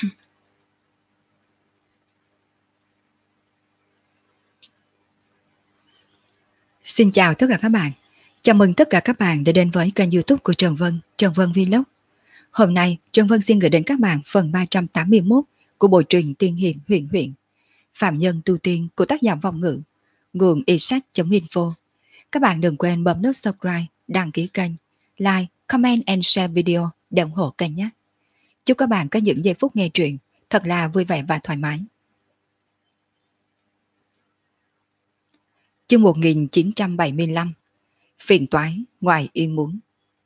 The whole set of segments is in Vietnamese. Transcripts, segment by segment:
Xin chào tất cả các bạn. Chào mừng tất cả các bạn đã đến với kênh YouTube của Trần Vân Vlog. Hôm nay, Trần Vân xin gửi đến các bạn phần 381 của bộ truyện Tiên hiền huyền huyện, Phạm nhân tu tiên của tác giả Vong Ngữ, nguồn iSsách.info. Các bạn đừng quên bấm nút subscribe, đăng ký kênh, like, comment and share video để ủng hộ kênh nhé. Chúc các bạn có những giây phút nghe truyện thật là vui vẻ và thoải mái. Chương 1975. Phiền toái ngoài ý muốn.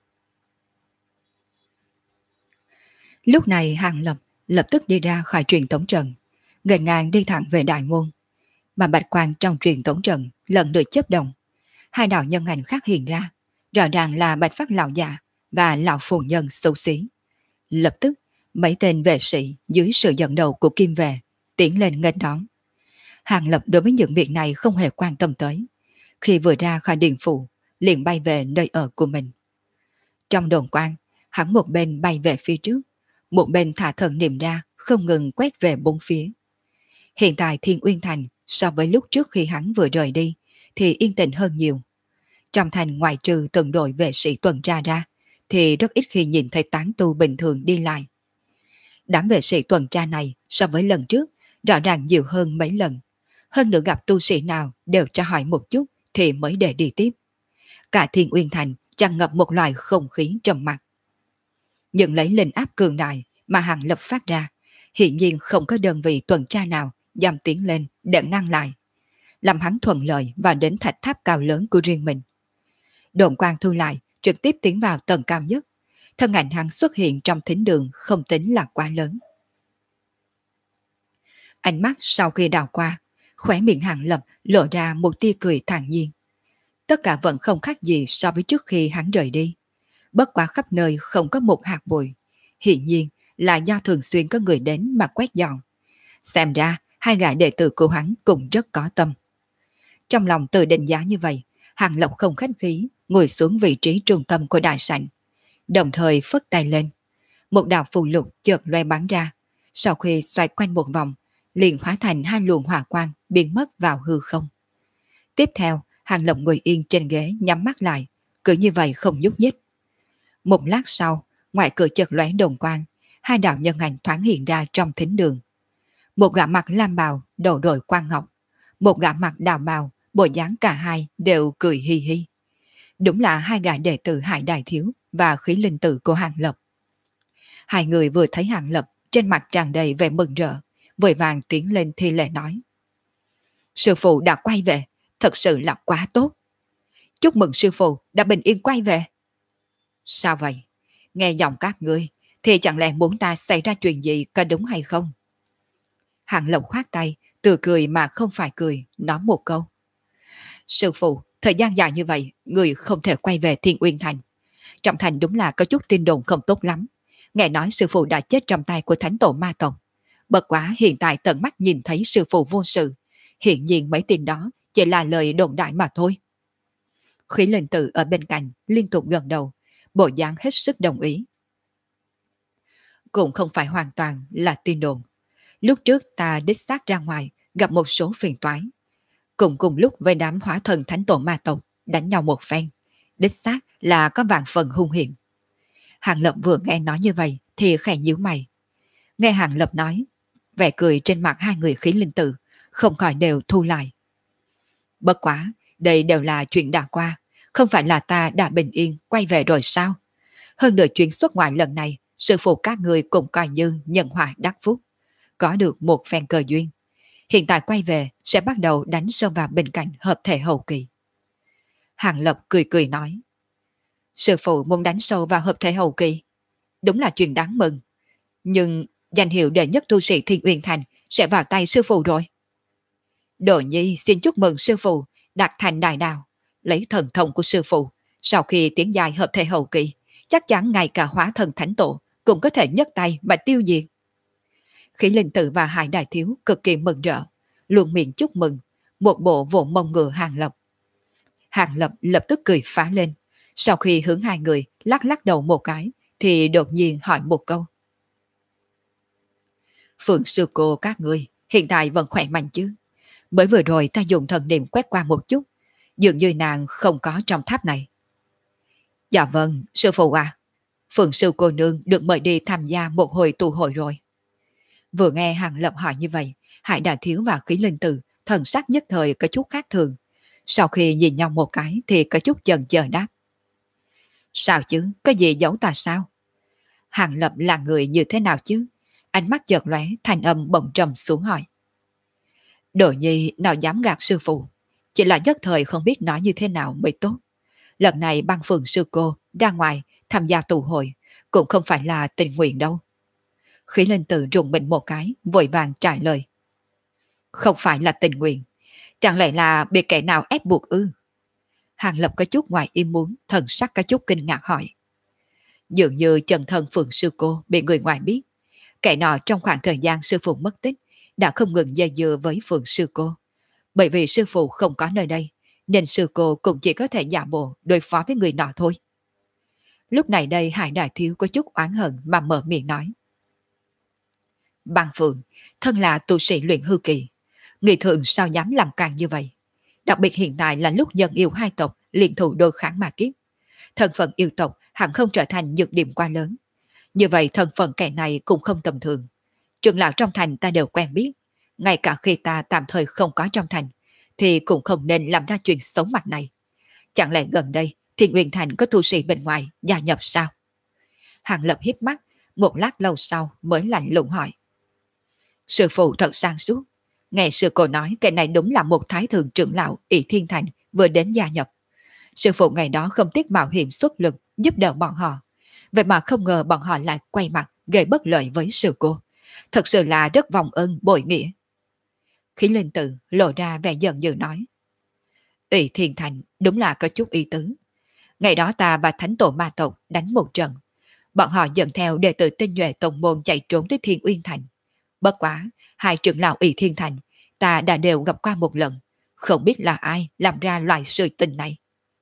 Lúc này Hàng Lập lập tức đi ra khỏi truyền tống trận, nghênh ngang đi thẳng về đại môn. Mà bạch quang trong truyền tống trận lần lượt chớp động, hai đạo nhân ảnh khác hiện ra, rõ ràng là Bạch Phát lão già và lão phu nhân xấu xí. Lập tức mấy tên vệ sĩ dưới sự dẫn đầu của Kim Vệ tiến lên nghênh đón. Hàng Lập đối với những việc này không hề quan tâm tới. Khi vừa ra khỏi điện phủ, liền bay về nơi ở của mình. Trong đồn quan, hắn một bên bay về phía trước, một bên thả thần niệm ra, không ngừng quét về bốn phía. Hiện tại Thiên Uyên Thành so với lúc trước khi hắn vừa rời đi thì yên tĩnh hơn nhiều. Trong thành ngoại trừ từng đội vệ sĩ tuần tra ra thì rất ít khi nhìn thấy tán tu bình thường đi lại. Đám vệ sĩ tuần tra này so với lần trước rõ ràng nhiều hơn mấy lần. Hơn nữa gặp tu sĩ nào đều tra hỏi một chút thì mới để đi tiếp. Cả Thiên Uyên Thành tràn ngập một loại không khí trầm mặc. Những lấy linh áp cường đại mà Hàng Lập phát ra, hiển nhiên không có đơn vị tuần tra nào dám tiến lên để ngăn lại, làm hắn thuận lợi vào đến thạch tháp cao lớn của riêng mình. Đồn quang thu lại, trực tiếp tiến vào tầng cao nhất. Thân ảnh hắn xuất hiện trong thính đường không tính là quá lớn. Ánh mắt sau khi đào qua, khóe miệng Hàng Lập lộ ra một tia cười thản nhiên. Tất cả vẫn không khác gì so với trước khi hắn rời đi. Bất quá khắp nơi không có một hạt bụi. Hiển nhiên là do thường xuyên có người đến mà quét dọn. Xem ra hai gã đệ tử của hắn cũng rất có tâm. Trong lòng tự định giá như vậy, Hàng Lập không khách khí ngồi xuống vị trí trung tâm của đại sảnh, đồng thời phất tay lên. Một đạo phù lục chợt loe bắn ra, sau khi xoay quanh một vòng, liền hóa thành hai luồng hỏa quang biến mất vào hư không. Tiếp theo, Hàng Lập ngồi yên trên ghế nhắm mắt lại, cứ như vậy không nhúc nhích. Một lát sau, ngoài cửa chợt lóe đồn quang, hai đạo nhân ảnh thoáng hiện ra trong thính đường. Một gã mặc lam bào, đầu đội quan ngọc, một gã mặc đào bào, bộ dáng cả hai đều cười hi hi. Đúng là hai gã đệ tử Hải Đại Thiếu và Khí Linh Tử của Hàng Lập. Hai người vừa thấy Hàng Lập, trên mặt tràn đầy vẻ mừng rỡ, vội vàng tiến lên thi lễ nói: Sư phụ đã quay về, thật sự là quá tốt. Chúc mừng sư phụ đã bình yên quay về. Sao vậy? Nghe giọng các ngươi thì chẳng lẽ muốn ta xảy ra chuyện gì có đúng hay không? Hàng Lập khoát tay, từ cười mà không phải cười, nói một câu: Sư phụ, thời gian dài như vậy, người không thể quay về Thiên Uyên Thành. Trong thành đúng là có chút tin đồn không tốt lắm. Nghe nói sư phụ đã chết trong tay của thánh tổ ma tộc. Bất quá hiện tại tận mắt nhìn thấy sư phụ vô sự. Hiện nhiên mấy tin đó chỉ là lời đồn đại mà thôi. Khí Linh Tử ở bên cạnh liên tục gật đầu, bộ dáng hết sức đồng ý. Cũng không phải hoàn toàn là tin đồn. Lúc trước ta đích xác ra ngoài gặp một số phiền toái. Cùng lúc với đám hóa thần thánh tổ ma tộc đánh nhau một phen, đích xác là có vạn phần hung hiểm. Hàng Lập vừa nghe nói như vậy thì khẽ nhíu mày. Nghe Hàng Lập nói, vẻ cười trên mặt hai người Khí Linh Tử không khỏi đều thu lại. Bất quá, đây đều là chuyện đã qua, không phải là ta đã bình yên quay về rồi sao? Hơn nữa chuyến xuất ngoại lần này, sư phụ các người cũng coi như nhân họa đắc phúc, có được một phen cơ duyên. Hiện tại quay về sẽ bắt đầu đánh sâu vào bên cạnh hợp thể hậu kỳ. Hàng Lập cười cười nói: Sư phụ muốn đánh sâu vào hợp thể hậu kỳ, đúng là chuyện đáng mừng. Nhưng danh hiệu đệ nhất tu sĩ Thiên Uyên Thành sẽ vào tay sư phụ rồi. Đồ nhi xin chúc mừng sư phụ đạt thành đại đạo, lấy thần thông của sư phụ, sau khi tiến dài hợp thể hậu kỳ, chắc chắn ngay cả hóa thần thánh tổ cũng có thể nhấc tay mà tiêu diệt. Khí Linh Tử và Hải Đại Thiếu cực kỳ mừng rỡ, luôn miệng chúc mừng, một bộ vỗ mông ngựa Hàng Lập. Hàng Lập lập tức cười phá lên, sau khi hướng hai người lắc lắc đầu một cái, thì đột nhiên hỏi một câu: Phượng sư cô các ngươi hiện tại vẫn khỏe mạnh chứ? Mới vừa rồi ta dùng thần niệm quét qua một chút, dường như nàng không có trong tháp này. Dạ vâng, sư phụ à. Phượng sư cô nương được mời đi tham gia một hồi tụ hội rồi. Vừa nghe Hàng Lập hỏi như vậy, Hải Đại Thiếu và Khí Linh Tử thần sắc nhất thời có chút khác thường. Sau khi nhìn nhau một cái thì có chút chần chờ đáp. Sao chứ, có gì giấu ta sao? Hàng Lập là người như thế nào chứ? Ánh mắt chợt lóe, thanh âm bỗng trầm xuống hỏi. Đồ nhi nào dám gạt sư phụ, chỉ là nhất thời không biết nói như thế nào mới tốt. Lần này băng phường sư cô ra ngoài tham gia tụ hội cũng không phải là tình nguyện đâu. Khí Linh Tử rùng mình một cái, vội vàng trả lời. Không phải là tình nguyện, chẳng lẽ là bị kẻ nào ép buộc ư? Hàng Lập có chút ngoài ý muốn, thần sắc có chút kinh ngạc hỏi. Dường như chân thân phượng sư cô bị người ngoài biết. Kẻ nọ trong khoảng thời gian sư phụ mất tích đã không ngừng dây dưa với phượng sư cô. Bởi vì sư phụ không có nơi đây, nên sư cô cũng chỉ có thể giả bộ đối phó với người nọ thôi. Lúc này đây Hải Đại Thiếu có chút oán hận mà mở miệng nói. Băng Phượng, thân là tu sĩ luyện hư kỳ, người thường sao dám làm càng như vậy? Đặc biệt hiện tại là lúc nhân yêu hai tộc liên thủ đôi kháng mà kiếp. Thân phận yêu tộc hẳn không trở thành nhược điểm quá lớn. Như vậy thân phận kẻ này cũng không tầm thường. Trưởng lão trong thành ta đều quen biết. Ngay cả khi ta tạm thời không có trong thành, thì cũng không nên làm ra chuyện xấu mặt này. Chẳng lẽ gần đây thì Nguyên Thành có tu sĩ bên ngoài gia nhập sao? Hàng Lập hiếp mắt, một lát lâu sau mới lạnh lùng hỏi. Sư phụ thật sang suốt. Nghe sư cô nói kẻ này đúng là một thái thượng trưởng lão ỷ Thiên Thành vừa đến gia nhập. Sư phụ ngày đó không tiếc mạo hiểm xuất lực giúp đỡ bọn họ. Vậy mà không ngờ bọn họ lại quay mặt gây bất lợi với sư cô. Thật sự là rất vòng ơn bội nghĩa. Khí Linh Tử lộ ra vẻ giận dữ nói. ỷ Thiên Thành đúng là có chút ý tứ. Ngày đó ta và thánh tổ ma tộc đánh một trận. Bọn họ dẫn theo đệ tử tinh nhuệ tông môn chạy trốn tới Thiên Uyên Thành. Bất quá, hai trưởng lão ỷ Thiên Thành ta đã đều gặp qua một lần. Không biết là ai làm ra loại sự tình này.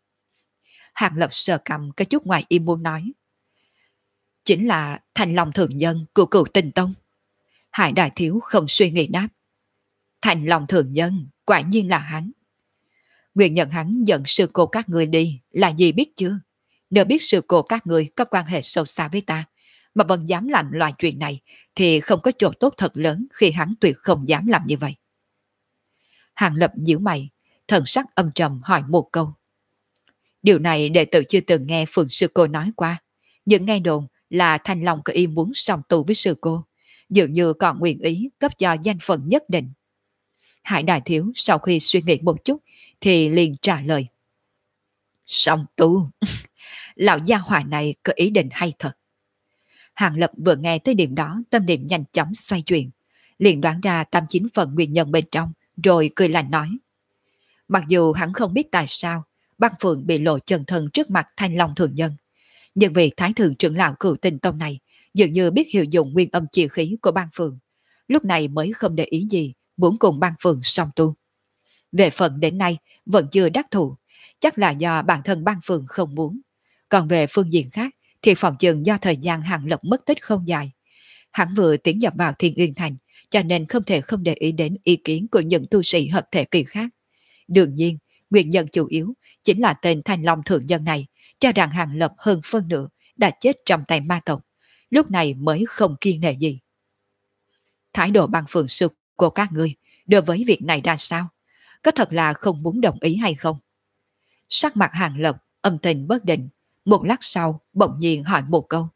Hàng Lập sờ cầm có chút ngoài im muốn nói. Chính là Thành Long Thượng Nhân của Cửu Tinh Tông. Hải Đại Thiếu không suy nghĩ đáp. Thành Long Thượng Nhân quả nhiên là hắn. Nguyên nhân hắn dẫn sư cô các người đi là gì biết chưa? Nếu biết sư cô các người có quan hệ sâu xa với ta, mà vẫn dám làm loại chuyện này, thì không có chỗ tốt thật lớn khi hắn tuyệt không dám làm như vậy. Hàng Lập nhíu mày, thần sắc âm trầm hỏi một câu. Điều này đệ tử chưa từng nghe Phượng sư cô nói qua. Những nghe đồn là Thanh Long có ý muốn song tu với sư cô, dường như còn nguyện ý cấp cho danh phận nhất định. Hải Đại Thiếu sau khi suy nghĩ một chút thì liền trả lời. Song tu? Lão gia hỏa này có ý định hay thật. Hàng Lập vừa nghe tới điểm đó, tâm niệm nhanh chóng xoay chuyển, liền đoán ra 89 phần nguyên nhân bên trong, rồi cười lạnh nói. Mặc dù hắn không biết tại sao băng phượng bị lộ chân thân trước mặt Thanh Long Thượng Nhân, nhưng vì Thái Thượng trưởng lão Cửu Tinh Tông này dường như biết hiệu dụng nguyên âm chi khí của băng phượng, lúc này mới không để ý gì, muốn cùng băng phượng song tu. Về phần đến nay vẫn chưa đắc thủ, chắc là do bản thân băng phượng không muốn. Còn về phương diện khác thì phòng chừng do thời gian Hàng Lập mất tích không dài. Hắn vừa tiến nhập vào Thiên Uyên Thành, cho nên không thể không để ý đến ý kiến của những tu sĩ hợp thể kỳ khác. Đương nhiên, nguyên nhân chủ yếu chính là tên Thanh Long Thượng Nhân này cho rằng Hàng Lập hơn phân nửa đã chết trong tay ma tộc, lúc này mới không kiêng nể gì. Thái độ băng phượng sư của các ngươi đối với việc này ra sao? Có thật là không muốn đồng ý hay không? Sắc mặt Hàng Lập âm tình bất định, một lát sau bỗng nhiên hỏi một câu.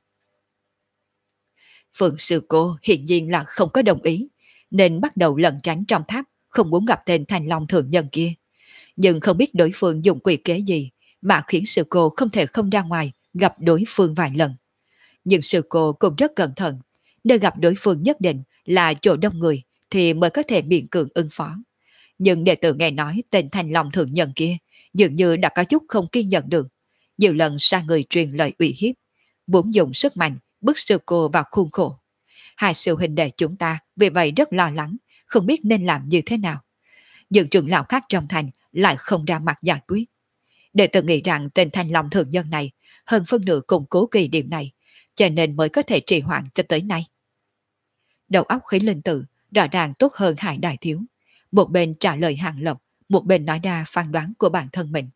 Phượng sư cô hiện nhiên là không có đồng ý, nên bắt đầu lẩn tránh trong tháp, không muốn gặp tên Thanh Long Thượng Nhân kia. Nhưng không biết đối phương dùng quỷ kế gì mà khiến sư cô không thể không ra ngoài gặp đối phương vài lần. Nhưng sư cô cũng rất cẩn thận, nơi gặp đối phương nhất định là chỗ đông người thì mới có thể miễn cưỡng ứng phó. Nhưng đệ tử nghe nói tên Thanh Long Thượng Nhân kia dường như đã có chút không kiên nhẫn được, nhiều lần sai người truyền lời ủy hiếp, muốn dùng sức mạnh bức sư cô vào khuôn khổ. Hai sư huynh đệ chúng ta vì vậy rất lo lắng, không biết nên làm như thế nào. Nhưng trưởng lão khác trong thành lại không ra mặt giải quyết. Đệ tử nghĩ rằng tên Thanh Long Thượng Nhân này hơn phân nửa cùng cố kỳ điểm này, cho nên mới có thể trì hoãn cho tới nay. Đầu óc khí linh tử rõ ràng tốt hơn Hải Đại Thiếu. Một bên trả lời Hàng Lập, một bên nói ra phán đoán của bản thân mình.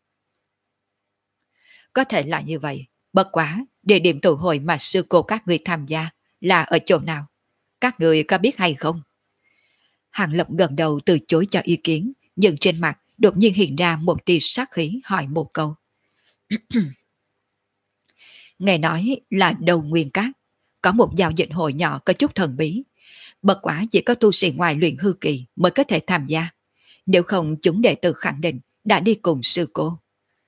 Có thể là như vậy, bất quá, địa điểm tụ hội mà sư cô các người tham gia là ở chỗ nào? Các người có biết hay không? Hàng Lập gần đầu từ chối cho ý kiến, nhưng trên mặt đột nhiên hiện ra một tia sát khí hỏi một câu. Nghe nói là đầu nguyên cát, có một giao dịch hội nhỏ có chút thần bí. Bất quả chỉ có tu sĩ ngoài luyện hư kỳ mới có thể tham gia. Nếu không chúng đệ tử khẳng định đã đi cùng sư cô.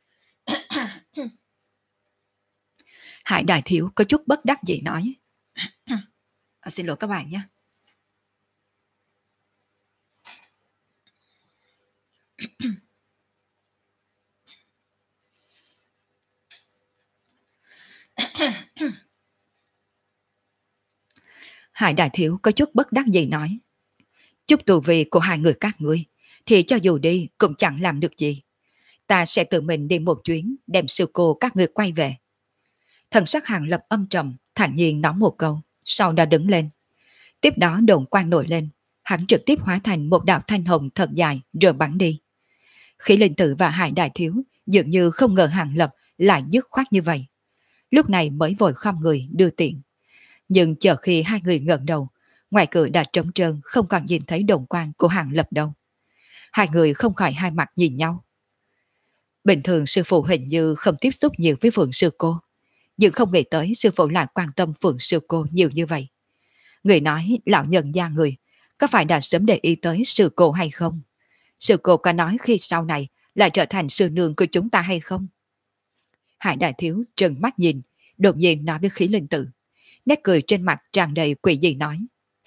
Hải Đại Thiếu có chút bất đắc dĩ nói. Xin lỗi các bạn nhé. Hải Đại Thiếu có chút bất đắc dĩ nói. Chút tù vị của hai người các ngươi thì cho dù đi cũng chẳng làm được gì. Ta sẽ tự mình đi một chuyến đem sư cô các ngươi quay về. Thần sắc Hàng Lập âm trầm, thản nhiên nói một câu, sau đó đứng lên. Tiếp đó đồn quang nổi lên, hắn trực tiếp hóa thành một đạo thanh hồng thật dài rồi bắn đi. Khí linh tử và Hải Đại Thiếu dường như không ngờ Hàng Lập lại dứt khoát như vậy. Lúc này mới vội khom người đưa tiện. Nhưng chờ khi hai người ngẩng đầu, ngoài cửa đã trống trơn không còn nhìn thấy đồn quang của Hàng Lập đâu. Hai người không khỏi hai mặt nhìn nhau. Bình thường sư phụ hình như không tiếp xúc nhiều với Phượng sư cô, nhưng không nghĩ tới sư phụ lại quan tâm Phượng sư cô nhiều như vậy. Người nói lão nhân gia người, có phải đã sớm để ý tới sư cô hay không? Sư cô có nói khi sau này lại trở thành sư nương của chúng ta hay không? Hải Đại Thiếu trừng mắt nhìn, đột nhiên nói với khí linh tử. Nét cười trên mặt tràn đầy quỷ dị nói.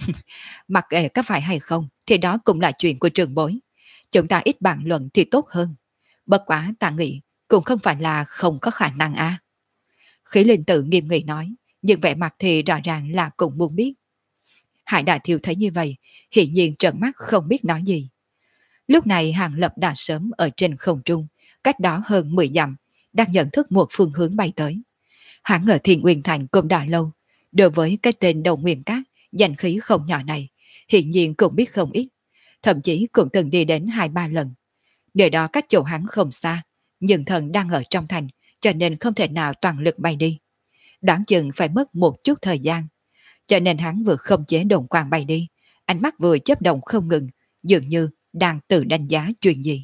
Mặc kệ có phải hay không thì đó cũng là chuyện của trường bối. Chúng ta ít bàn luận thì tốt hơn. Bất quá ta nghĩ cũng không phải là không có khả năng à. Khí linh tử nghiêm nghị nói, nhưng vẻ mặt thì rõ ràng là cũng muốn biết. Hải Đại Thiếu thấy như vậy, hiển nhiên trợn mắt không biết nói gì. Lúc này Hàng Lập đã sớm ở trên không trung, cách đó hơn 10 dặm, đang nhận thức một phương hướng bay tới. Hắn ở Thiên Uyên Thành cũng đã lâu, đối với cái tên Đầu Nguyên Cát, danh khí không nhỏ này, hiển nhiên cũng biết không ít, thậm chí cũng từng đi đến 2-3 lần. Nơi đó cách chỗ hắn không xa, nhưng thần đang ở trong thành, cho nên không thể nào toàn lực bay đi. Đoán chừng phải mất một chút thời gian, cho nên hắn vừa không chế đồn quang bay đi, ánh mắt vừa chớp động không ngừng, dường như đang tự đánh giá chuyện gì.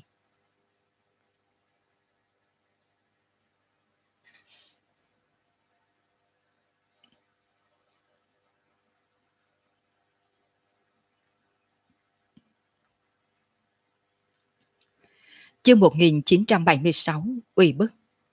Chương 1976 Uy bức.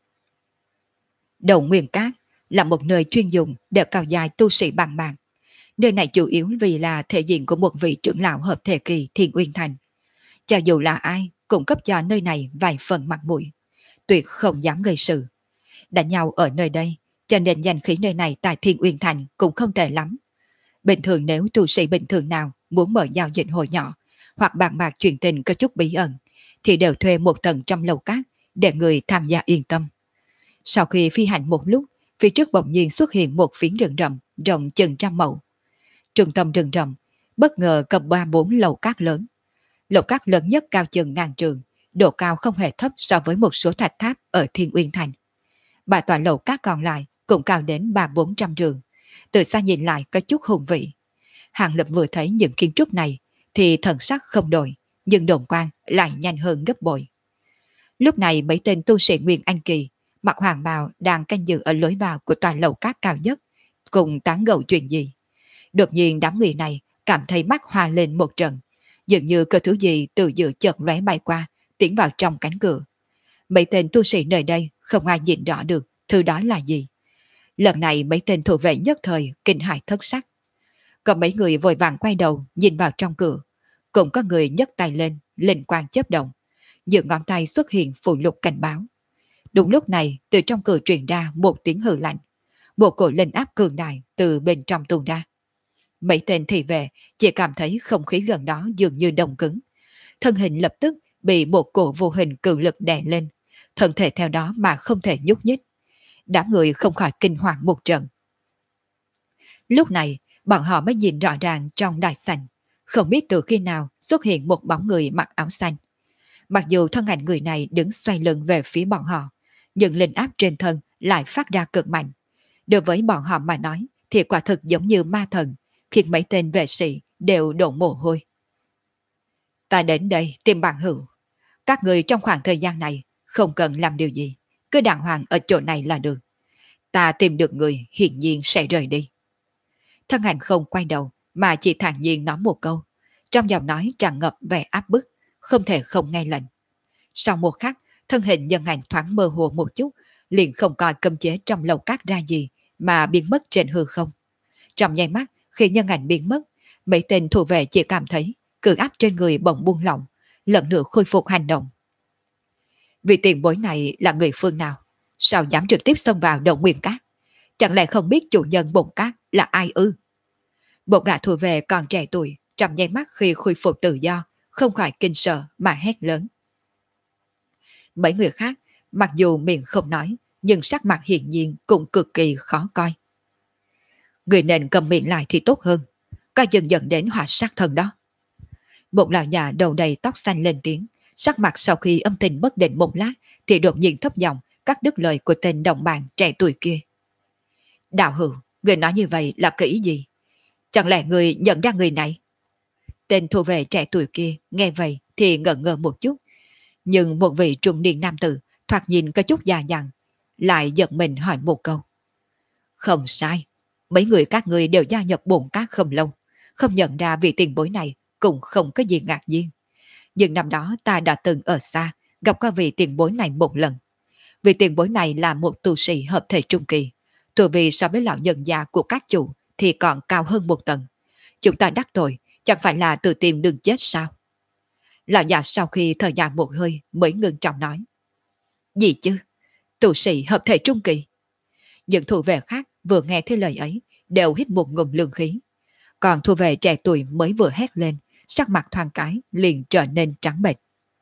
Đầu Nguyên Cát là một nơi chuyên dùng để cao dài tu sĩ bằng bạc. Nơi này chủ yếu vì là thể diện của một vị trưởng lão hợp thể kỳ Thiên Uyên Thành. Cho dù là ai cũng cấp cho nơi này vài phần mặt mũi, tuyệt không dám gây sự. Đánh nhau ở nơi đây, cho nên danh khí nơi này tại Thiên Uyên Thành cũng không tệ lắm. Bình thường nếu tu sĩ bình thường nào muốn mở giao dịch hội nhỏ hoặc bàn bạc chuyện tình có chút bí ẩn, thì đều thuê một tầng trong lầu cát để người tham gia yên tâm. Sau khi phi hành một lúc, phía trước bỗng nhiên xuất hiện một phiến rừng rậm rộng chừng trăm mẫu. Trung tâm rừng rậm bất ngờ có 3-4 lầu cát lớn. Lầu cát lớn nhất cao chừng ngàn trường, độ cao không hề thấp so với một số thạch tháp ở Thiên Uyên Thành. Ba tòa lầu cát còn lại cũng cao đến 300-400 trường, từ xa nhìn lại có chút hùng vị. Hàng Lập vừa thấy những kiến trúc này thì thần sắc không đổi, nhưng đồn quang lại nhanh hơn gấp bội. Lúc này mấy tên tu sĩ Nguyên Anh Kỳ mặc hoàng bào đang canh giữ ở lối vào của tòa lầu cát cao nhất, cùng tán gẫu chuyện gì. Đột nhiên đám người này cảm thấy mắt hoa lên một trận, dường như có thứ gì từ giữa chợt lóe bay qua, tiến vào trong cánh cửa. Mấy tên tu sĩ nơi đây không ai nhìn rõ được thứ đó là gì. Lần này mấy tên thủ vệ nhất thời kinh hãi thất sắc. Có mấy người vội vàng quay đầu nhìn vào trong cửa, cũng có người nhấc tay lên, linh quang chớp động, giữa ngón tay xuất hiện phù lục cảnh báo. Đúng lúc này, từ trong cửa truyền ra một tiếng hừ lạnh, một cổ linh áp cường đại từ bên trong tuôn ra. Mấy tên thị vệ chỉ cảm thấy không khí gần đó dường như đông cứng, thân hình lập tức bị một cổ vô hình cự lực đè lên, thân thể theo đó mà không thể nhúc nhích. Đám người không khỏi kinh hoàng một trận. Lúc này, Bọn họ mới nhìn rõ ràng trong đại sảnh, không biết từ khi nào xuất hiện một bóng người mặc áo xanh. Mặc dù thân ảnh người này đứng xoay lưng về phía bọn họ, nhưng linh áp trên thân lại phát ra cực mạnh. Đối với bọn họ mà nói thì quả thực giống như ma thần, khiến mấy tên vệ sĩ đều đổ mồ hôi. Ta đến đây tìm bạn hữu. Các người trong khoảng thời gian này không cần làm điều gì, cứ đàng hoàng ở chỗ này là được. Ta tìm được người hiển nhiên sẽ rời đi. Thân ảnh không quay đầu mà chỉ thản nhiên nói một câu, trong giọng nói tràn ngập vẻ áp bức, không thể không nghe lệnh. Sau một khắc, thân hình nhân ảnh thoáng mơ hồ một chút, liền không coi cấm chế trong lầu cát ra gì mà biến mất trên hư không. Trong nháy mắt, khi nhân ảnh biến mất, mấy tên thủ vệ chỉ cảm thấy cự áp trên người bỗng buông lỏng, lần nữa khôi phục hành động. Vị tiền bối này là người phương nào? Sao dám trực tiếp xông vào Động Nguyên Cát? Chẳng lẽ không biết chủ nhân bồn cát là ai ư? Một gã thủ vệ còn trẻ tuổi, trong nháy mắt khi khôi phục tự do, không khỏi kinh sợ mà hét lớn. Mấy người khác, mặc dù miệng không nói, nhưng sắc mặt hiển nhiên cũng cực kỳ khó coi. Người nên cầm miệng lại thì tốt hơn, coi chừng dẫn đến họa sát thân đó. Một lão già đầu đầy tóc xanh lên tiếng, sắc mặt sau khi âm tình bất định một lát thì đột nhiên thấp giọng cắt đứt lời của tên đồng bạn trẻ tuổi kia. Đạo hữu, người nói như vậy là cái ý gì? Chẳng lẽ người nhận ra người này? Tên thủ vệ trẻ tuổi kia nghe vậy thì ngẩn ngơ một chút, nhưng một vị trung niên nam tử thoạt nhìn có chút già dặn, lại giật mình hỏi một câu. Không sai, mấy người các người đều gia nhập bổn cát không lâu, không nhận ra vị tiền bối này cũng không có gì ngạc nhiên. Nhưng năm đó ta đã từng ở xa gặp qua vị tiền bối này một lần. Vị tiền bối này là một tu sĩ hợp thể trung kỳ, tuổi vì so với lão nhân già của các chủ thì còn cao hơn một tầng. Chúng ta đắc tội, chẳng phải là tự tìm đường chết sao? Lão già sau khi thở dài một hơi mới ngưng trọng nói. Gì chứ? Tu sĩ hợp thể trung kỳ. Những thủ vệ khác vừa nghe thấy lời ấy đều hít một ngụm lương khí. Còn thủ vệ trẻ tuổi mới vừa hét lên, sắc mặt thoáng cái liền trở nên trắng bệch.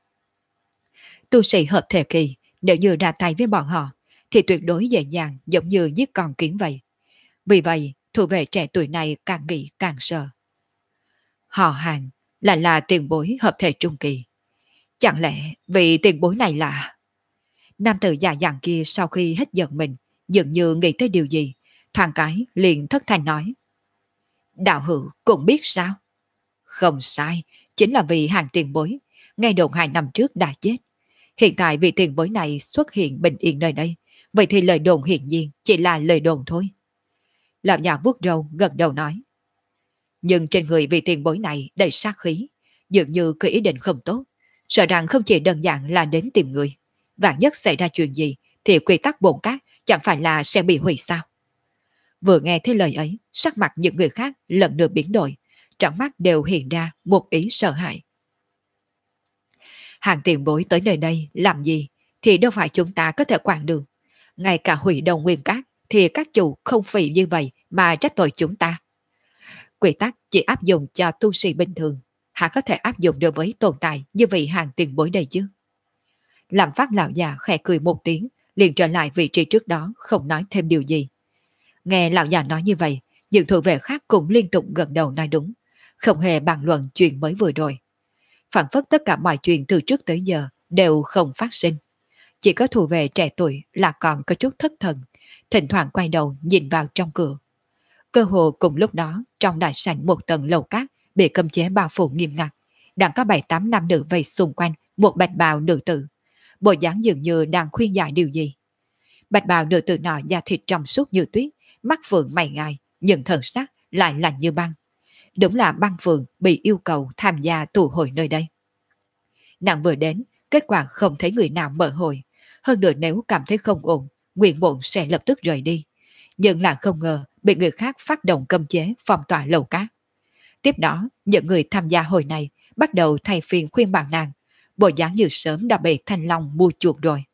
Tu sĩ hợp thể kỳ nếu như ra tay với bọn họ thì tuyệt đối dễ dàng giống như giết con kiến vậy. Vì vậy, thủ vệ trẻ tuổi này càng nghĩ càng sợ. Họ Hàng là tiền bối hợp thể trung kỳ. Chẳng lẽ vị tiền bối này là... Nam tử già dặn kia sau khi hết giận mình, dường như nghĩ tới điều gì, thoáng cái liền thất thanh nói. Đạo hữu cũng biết sao? Không sai, chính là vì Hàng tiền bối, ngay đồn 2 năm trước đã chết. Hiện tại vị tiền bối này xuất hiện bình yên nơi đây, vậy thì lời đồn hiển nhiên chỉ là lời đồn thôi. Lão già vuốt râu gật đầu nói. Nhưng trên người vị tiền bối này đầy sát khí, dường như có ý định không tốt, sợ rằng không chỉ đơn giản là đến tìm người. Vạn nhất xảy ra chuyện gì thì quy tắc bổn cát chẳng phải là sẽ bị hủy sao? Vừa nghe thấy lời ấy, sắc mặt những người khác lần nữa biến đổi, trong mắt đều hiện ra một ý sợ hãi. Hàng tiền bối tới nơi đây làm gì thì đâu phải chúng ta có thể quản được. Ngay cả hủy đồng nguyên cát thì các chủ không phì như vậy mà trách tội chúng ta. Quy tắc chỉ áp dụng cho tu sĩ bình thường, hả có thể áp dụng đối với tồn tại như vị Hàng tiền bối đây chứ? Làm Phát lão già khẽ cười một tiếng, liền trở lại vị trí trước đó, không nói thêm điều gì. Nghe lão già nói như vậy, những thủ vệ khác cũng liên tục gật đầu nói đúng, không hề bàn luận chuyện mới vừa rồi. Phản phất tất cả mọi chuyện từ trước tới giờ đều không phát sinh. Chỉ có thủ vệ trẻ tuổi là còn có chút thất thần, thỉnh thoảng quay đầu nhìn vào trong cửa. Cơ hồ cùng lúc đó, trong đại sảnh một tầng lầu cát bị cấm chế bao phủ nghiêm ngặt, đang có 7-8 nam nữ vây xung quanh một bạch bào nữ tử. Bộ dáng dường như đang khuyên giải điều gì. Bạch bào nữ tử nọ da thịt trong suốt như tuyết, mắt phượng mày ngài, nhưng thần sắc lại lạnh như băng. Đúng là băng phượng bị yêu cầu tham gia tụ hội nơi đây. Nàng vừa đến, kết quả không thấy người nào mở hội. Hơn nữa nếu cảm thấy không ổn, nguyện bổn sẽ lập tức rời đi. Nhưng là không ngờ bị người khác phát động cấm chế phong tỏa lầu cát. Tiếp đó, những người tham gia hội này bắt đầu thay phiên khuyên bảo nàng, bộ dáng như sớm đã bị Thanh Long mua chuộc rồi.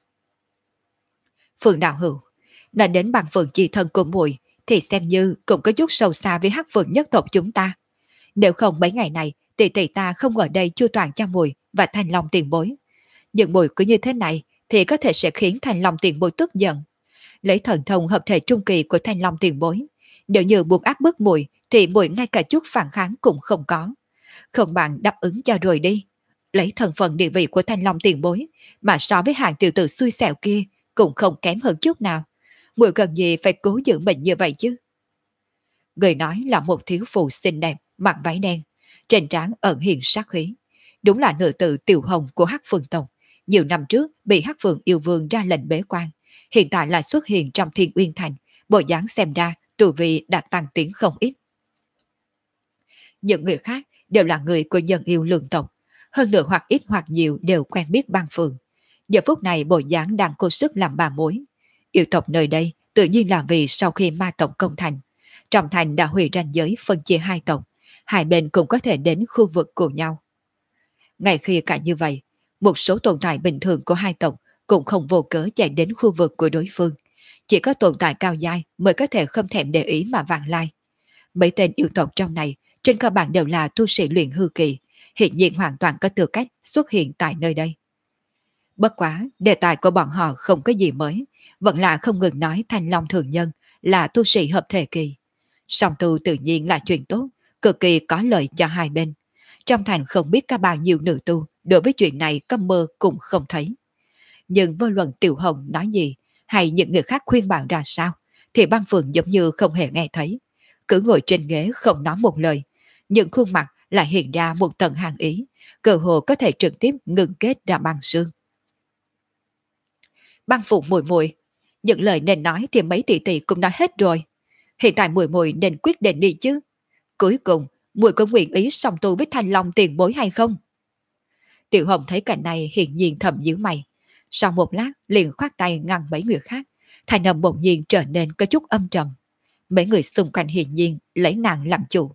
Phượng đạo hữu, đã đến bằng phượng chi thân của muội thì xem như cũng có chút sâu xa với hắc phượng nhất tộc chúng ta. Nếu không mấy ngày này, tỷ tỷ ta không ở đây chu toàn cho muội và Thanh Long tiền bối. Nhưng muội cứ như thế này thì có thể sẽ khiến Thanh Long tiền bối tức giận. Lấy thần thông hợp thể trung kỳ của Thanh Long tiền bối, nếu như buộc áp bức muội thì muội ngay cả chút phản kháng cũng không có. Không bằng đáp ứng cho rồi đi. Lấy thân phận địa vị của Thanh Long tiền bối, mà so với hàng tiểu tử xui xẻo kia, cũng không kém hơn chút nào. Muội cần gì phải cố giữ mình như vậy chứ? Người nói là một thiếu phụ xinh đẹp, mặc váy đen, trên trán ẩn hiện sát khí. Đúng là nữ tử Tiểu Hồng của Hắc Phượng Tông. Nhiều năm trước bị Hắc Phượng yêu vương ra lệnh bế quan, hiện tại lại xuất hiện trong Thiên Uyên Thành, bộ dáng xem ra tu vi đã tăng tiến không ít. Những người khác đều là người của nhân yêu lương tộc, hơn nữa hoặc ít hoặc nhiều đều quen biết băng phường. Giờ phút này bộ dáng đang cố sức làm bà mối. Yêu tộc nơi đây tự nhiên là vì sau khi ma tộc công thành, trong thành đã hủy ranh giới phân chia hai tộc, hai bên cũng có thể đến khu vực của nhau. Ngay khi cả như vậy, một số tồn tại bình thường của hai tộc cũng không vô cớ chạy đến khu vực của đối phương. Chỉ có tồn tại cao giai mới có thể không thèm để ý mà vàng lai. Mấy tên yêu tộc trong này trên cơ bản đều là tu sĩ luyện hư kỳ, hiện nhiên hoàn toàn có tư cách xuất hiện tại nơi đây. Bất quá, đề tài của bọn họ không có gì mới, vẫn là không ngừng nói Thanh Long thường nhân là tu sĩ hợp thể kỳ. Song tu tự nhiên là chuyện tốt, cực kỳ có lợi cho hai bên. Trong thành không biết có bao nhiêu nữ tu đối với chuyện này có mơ cũng không thấy. Nhưng vô luận Tiểu Hồng nói gì, hay những người khác khuyên bảo ra sao, thì băng phượng giống như không hề nghe thấy. Cứ ngồi trên ghế không nói một lời, những khuôn mặt lại hiện ra một tầng hàng ý, cơ hồ có thể trực tiếp ngừng kết ra băng xương. Băng phượng muội muội, những lời nên nói thì mấy tỷ tỷ cũng nói hết rồi. Hiện tại muội muội nên quyết định đi chứ. Cuối cùng, muội có nguyện ý song tu với Thanh Long tiền bối hay không? Tiểu Hồng thấy cảnh này hiển nhiên thầm nhíu mày. Sau một lát liền khoát tay ngăn mấy người khác, thành âm bỗng nhiên trở nên có chút âm trầm. Mấy người xung quanh hiển nhiên lấy nàng làm chủ.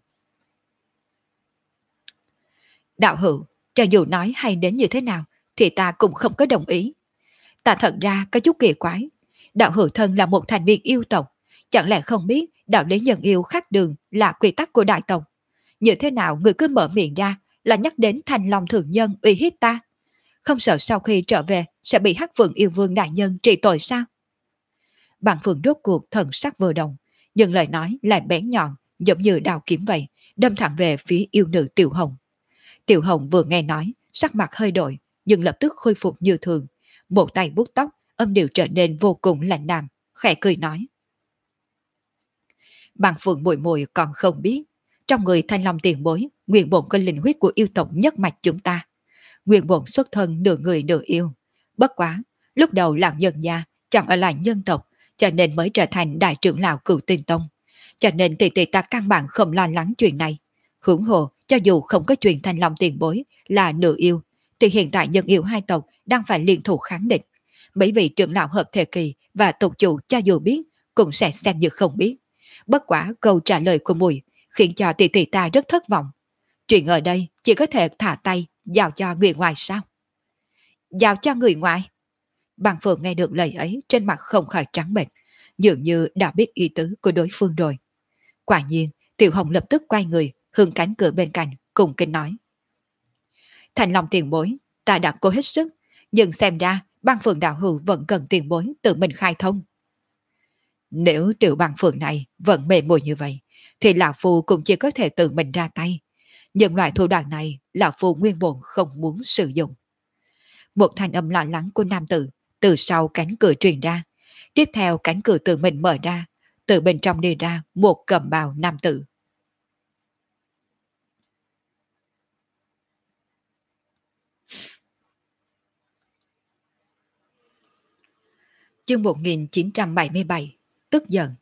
Đạo hữu, cho dù nói hay đến như thế nào, thì ta cũng không có đồng ý. Ta thật ra có chút kỳ quái. Đạo hữu thân là một thành viên yêu tộc, chẳng lẽ không biết đạo lý nhân yêu khác đường là quy tắc của đại tộc? Như thế nào người cứ mở miệng ra là nhắc đến Thanh Long thường nhân uy hiếp ta? Không sợ sau khi trở về sẽ bị Hắc Phượng yêu vương đại nhân trị tội sao? Bạn Phượng rốt cuộc thần sắc vừa động, nhưng lời nói lại bén nhọn, giống như đao kiếm vậy, đâm thẳng về phía yêu nữ Tiểu Hồng. Tiểu Hồng vừa nghe nói, sắc mặt hơi đổi, nhưng lập tức khôi phục như thường. Một tay vuốt tóc, âm điệu trở nên vô cùng lạnh đàm, khẽ cười nói. Bạn Phượng muội muội còn không biết, trong người Thanh Long tiền bối, nguyên bổn có linh huyết của yêu tộc nhất mạch chúng ta. Nguyên bổn xuất thân nửa người nửa yêu. Bất quá, lúc đầu làm nhân gia, chẳng ở lại nhân tộc, cho nên mới trở thành đại trưởng lão Cửu Tinh Tông. Cho nên tỷ tỷ ta căn bản không lo lắng chuyện này. Hưởng hồ, cho dù không có chuyện Thanh Long tiền bối là nửa yêu, thì hiện tại nhân yêu hai tộc đang phải liên thủ kháng địch. Mấy vị trưởng lão hợp thể kỳ và tộc chủ cho dù biết, cũng sẽ xem như không biết. Bất quả câu trả lời của mùi khiến cho tỷ tỷ ta rất thất vọng. Chuyện ở đây chỉ có thể thả tay, giao cho người ngoài sao? Giao cho người ngoài? Bằng Phượng nghe được lời ấy trên mặt không khỏi trắng bệch, dường như đã biết ý tứ của đối phương rồi. Quả nhiên, Tiểu Hồng lập tức quay người, hướng cánh cửa bên cạnh, cùng kinh nói. Thành lòng tiền bối, ta đã cố hết sức, nhưng xem ra băng phượng đạo hữu vẫn cần tiền bối tự mình khai thông. Nếu tiểu băng phượng này vẫn mềm mùi như vậy, thì Lão Phu cũng chỉ có thể tự mình ra tay. Nhưng loại thủ đoạn này, Lão Phu nguyên bổn không muốn sử dụng. Một thanh âm lo lắng của nam tử từ sau cánh cửa truyền ra. Tiếp theo cánh cửa tự mình mở ra, từ bên trong đi ra một cẩm bào nam tử. Chương 1977, tức giận.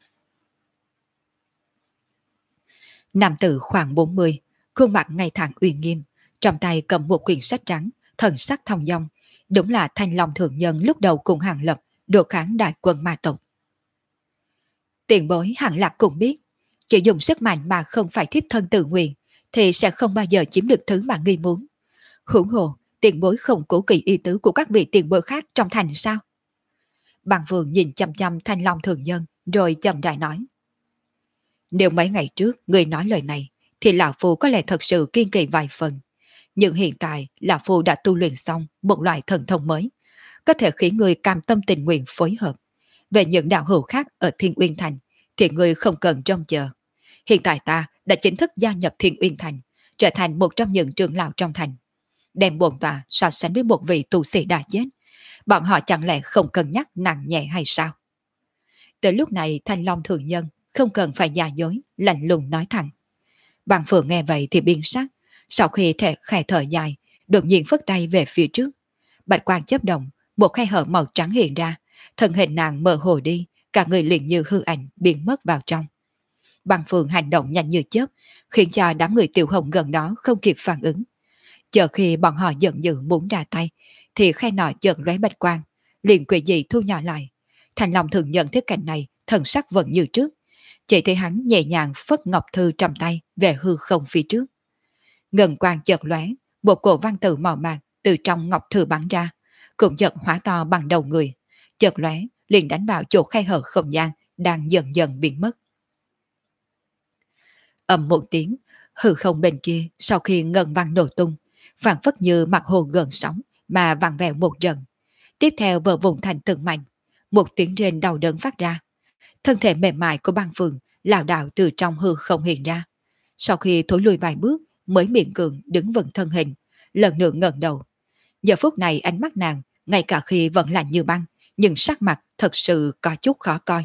Nam tử khoảng 40, khuôn mặt ngày thẳng uy nghiêm, trong tay cầm một quyển sách trắng, thần sắc thong dong, đúng là Thanh Long thượng nhân lúc đầu cùng Hàng Lập đối kháng đại quân ma tộc. Tiền bối Hàng Lạc cũng biết, chỉ dùng sức mạnh mà không phải thiếp thân tự nguyện, thì sẽ không bao giờ chiếm được thứ mà nghi muốn. Hưởng hồ, tiền bối không cố kỵ ý tứ của các vị tiền bối khác trong thành sao? Bằng Vương nhìn chăm chăm Thanh Long thường nhân, rồi chậm rãi nói. Nếu mấy ngày trước người nói lời này, thì Lão Phu có lẽ thật sự kiên kỳ vài phần. Nhưng hiện tại, Lão Phu đã tu luyện xong một loại thần thông mới, có thể khiến người cam tâm tình nguyện phối hợp. Về những đạo hữu khác ở Thiên Uyên Thành, thì người không cần trông chờ. Hiện tại ta đã chính thức gia nhập Thiên Uyên Thành, trở thành một trong những trưởng lão trong thành. Đem bổn tọa so sánh với một vị tu sĩ đã chết, bọn họ chẳng lẽ không cân nhắc nặng nhẹ hay sao? Tới lúc này Thanh Long Thượng Nhân không cần phải giả dối, lạnh lùng nói thẳng. Bằng Phượng nghe vậy thì biến sắc, sau khi khẽ thở dài, đột nhiên phất tay về phía trước. Bạch quang chớp động, một khe hở màu trắng hiện ra, thân hình nàng mơ hồ đi, cả người liền như hư ảnh biến mất vào trong. Bằng Phượng hành động nhanh như chớp, khiến cho đám người Tiểu Hồng gần đó không kịp phản ứng. Chờ khi bọn họ giận dữ muốn ra tay, thì khe nọ chợt lóe bạch quang, liền quỷ dị thu nhỏ lại. Thành Long Thường nhận thấy cảnh này, thần sắc vẫn như trước. Chỉ thấy hắn nhẹ nhàng phất ngọc thư trong tay về hư không phía trước. Ngân quang chợt lóe, một cổ văn tự màu mạc từ trong ngọc thư bắn ra, cũng chợt hóa to bằng đầu người, chợt lóe liền đánh vào chỗ khe hở không gian đang dần dần biến mất. Ầm một tiếng, hư không bên kia sau khi ngân văn nổ tung, phản phất như mặt hồ gần sóng mà vặn vẹo một trận. Tiếp theo vỡ vụn thành từng mảnh, một tiếng rên đau đớn phát ra. Thân thể mềm mại của Băng Phượng lảo đảo từ trong hư không hiện ra. Sau khi thối lùi vài bước mới miễn cưỡng đứng vững thân hình, lần nữa ngẩng đầu. Giờ phút này ánh mắt nàng, ngay cả khi vẫn lạnh như băng, nhưng sắc mặt thật sự có chút khó coi.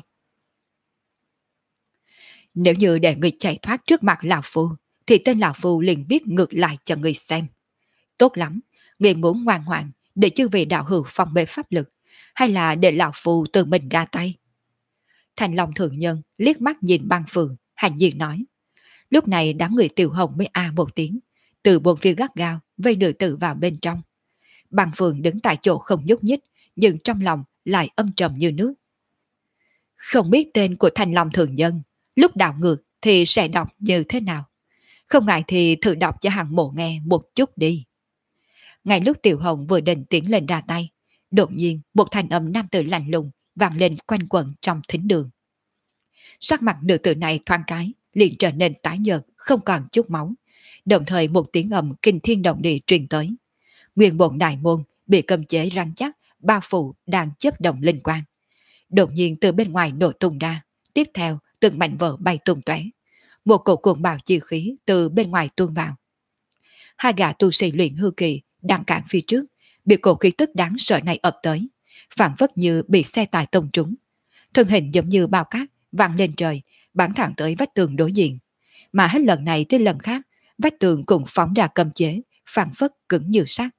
Nếu như để người chạy thoát trước mặt lão phu, thì tên lão phu liền viết ngược lại cho người xem. Tốt lắm, người muốn ngoan ngoãn để chư vị đạo hữu phòng bê pháp lực, hay là để lão phu tự mình ra tay? Thành Long Thượng Nhân liếc mắt nhìn Băng Phượng, hạnh nhiên nói. Lúc này đám người Tiểu Hồng mới một tiếng, từ bốn phía gắt gao vây nữ tử vào bên trong. Băng Phượng đứng tại chỗ không nhúc nhích, nhưng trong lòng lại âm trầm như nước. Không biết tên của Thành Long Thượng Nhân lúc đảo ngược thì sẽ đọc như thế nào? Không ngại thì thử đọc cho hàng mộ nghe một chút đi. Ngay lúc Tiểu Hồng vừa định tiến lên ra tay, đột nhiên một thanh âm nam tử lạnh lùng vang lên quanh quẩn trong thính đường. Sắc mặt nữ tử này thoáng cái liền trở nên tái nhợt, không còn chút máu. Đồng thời một tiếng ầm kinh thiên động địa truyền tới. Nguyên bổn đại môn bị cấm chế rắn chắc bao phủ đang chớp động linh quang. Đột nhiên từ bên ngoài nổ tung ra, tiếp theo từng mảnh vỡ bay tung tóe. Một cổ cuồng bạo chi khí từ bên ngoài tuôn vào. Hai gã tu sĩ luyện hư kỳ đang cản phía trước, bị cổ khí tức đáng sợ này ập tới, phản phất như bị xe tải tông trúng. Thân hình giống như bao cát văng lên trời, bắn thẳng tới vách tường đối diện. Mà hết lần này tới lần khác, vách tường cũng phóng ra cấm chế, phản phất cứng như sắt.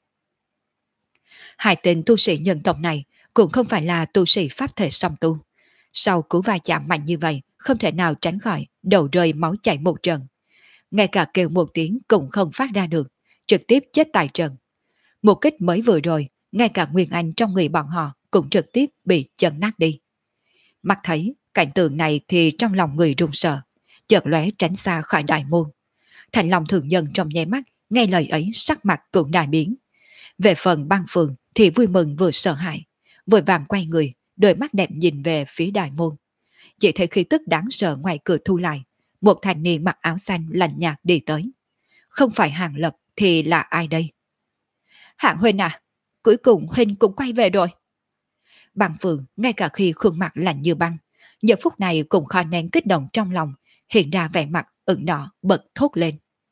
Hai tên tu sĩ nhân tộc này cũng không phải là tu sĩ pháp thể song tu. Sau cú va chạm mạnh như vậy, không thể nào tránh khỏi đầu rơi máu chảy một trận. Ngay cả kêu một tiếng cũng không phát ra được, trực tiếp chết tại trận. Một kích mới vừa rồi, ngay cả Nguyên Anh trong người bọn họ cũng trực tiếp bị chấn nát đi. Mắt thấy cảnh tượng này thì trong lòng người run sợ, chợt lóe tránh xa khỏi đại môn. Thành Long Thượng Nhân trong nháy mắt nghe lời ấy sắc mặt cũng đại biến. Về phần Băng Phượng thì vui mừng vừa sợ hãi, vội vàng quay người, đôi mắt đẹp nhìn về phía đại môn. Chỉ thấy khí tức đáng sợ ngoài cửa thu lại, một thanh niên mặc áo xanh lạnh nhạt đi tới. Không phải Hàng Lập thì là ai đây? Hạng huynh à, cuối cùng huynh cũng quay về rồi. Băng Phượng ngay cả khi khuôn mặt lạnh như băng, giờ phút này cũng khó nén kích động trong lòng, hiện ra vẻ mặt ửng đỏ bật thốt lên.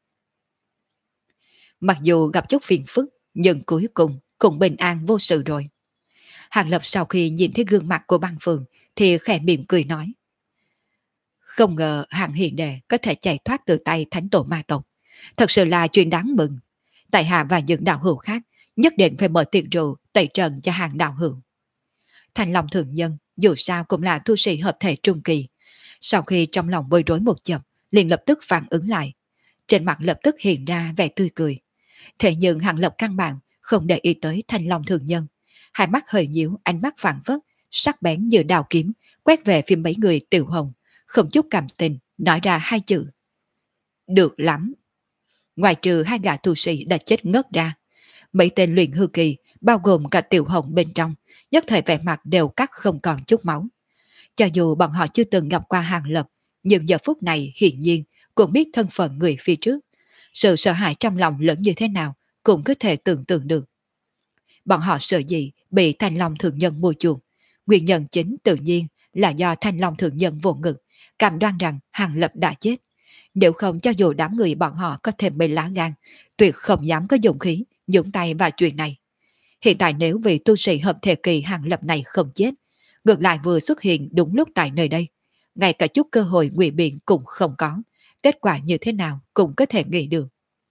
Mặc dù gặp chút phiền phức, nhưng cuối cùng cũng bình an vô sự rồi. Hàng Lập sau khi nhìn thấy gương mặt của Băng Phượng thì khẽ mỉm cười nói. Không ngờ Hàng hiền đệ có thể chạy thoát từ tay thánh tổ ma tộc. Thật sự là chuyện đáng mừng. Tại hạ và những đạo hữu khác nhất định phải mở tiệc rượu tẩy trần cho Hàng đạo hữu. Thành Long Thượng Nhân dù sao cũng là tu sĩ hợp thể trung kỳ. Sau khi trong lòng bối rối một chập, liền lập tức phản ứng lại. Trên mặt lập tức hiện ra vẻ tươi cười. Thế nhưng Hàng Lập căn bản không để ý tới Thành Long Thượng Nhân. Hai mắt hơi nhíu, ánh mắt phản phất, sắc bén như đào kiếm, quét về phía mấy người Tiểu Hồng, không chút cảm tình, nói ra hai chữ. Được lắm. Ngoài trừ hai gã tu sĩ đã chết ngất ra, mấy tên luyện hư kỳ, bao gồm cả Tiểu Hồng bên trong, nhất thời vẻ mặt đều cắt không còn chút máu. Cho dù bọn họ chưa từng gặp qua Hàng Lập, nhưng giờ phút này hiển nhiên cũng biết thân phận người phía trước. Sự sợ hãi trong lòng lớn như thế nào cũng có thể tưởng tượng được. Bọn họ sợ gì bị Thanh Long Thượng Nhân mua chuộc. Nguyên nhân chính tự nhiên là do Thanh Long Thượng Nhân vô ngực, cảm đoan rằng Hàng Lập đã chết. Nếu không, cho dù đám người bọn họ có thêm mấy lá gan, tuyệt không dám có勇khí nhúng tay vào chuyện này. Hiện tại nếu vị tu sĩ hợp thể kỳ Hàng Lập này không chết, ngược lại vừa xuất hiện đúng lúc tại nơi đây, ngay cả chút cơ hội ngụy biện cũng không có, kết quả như thế nào cũng có thể nghĩ được.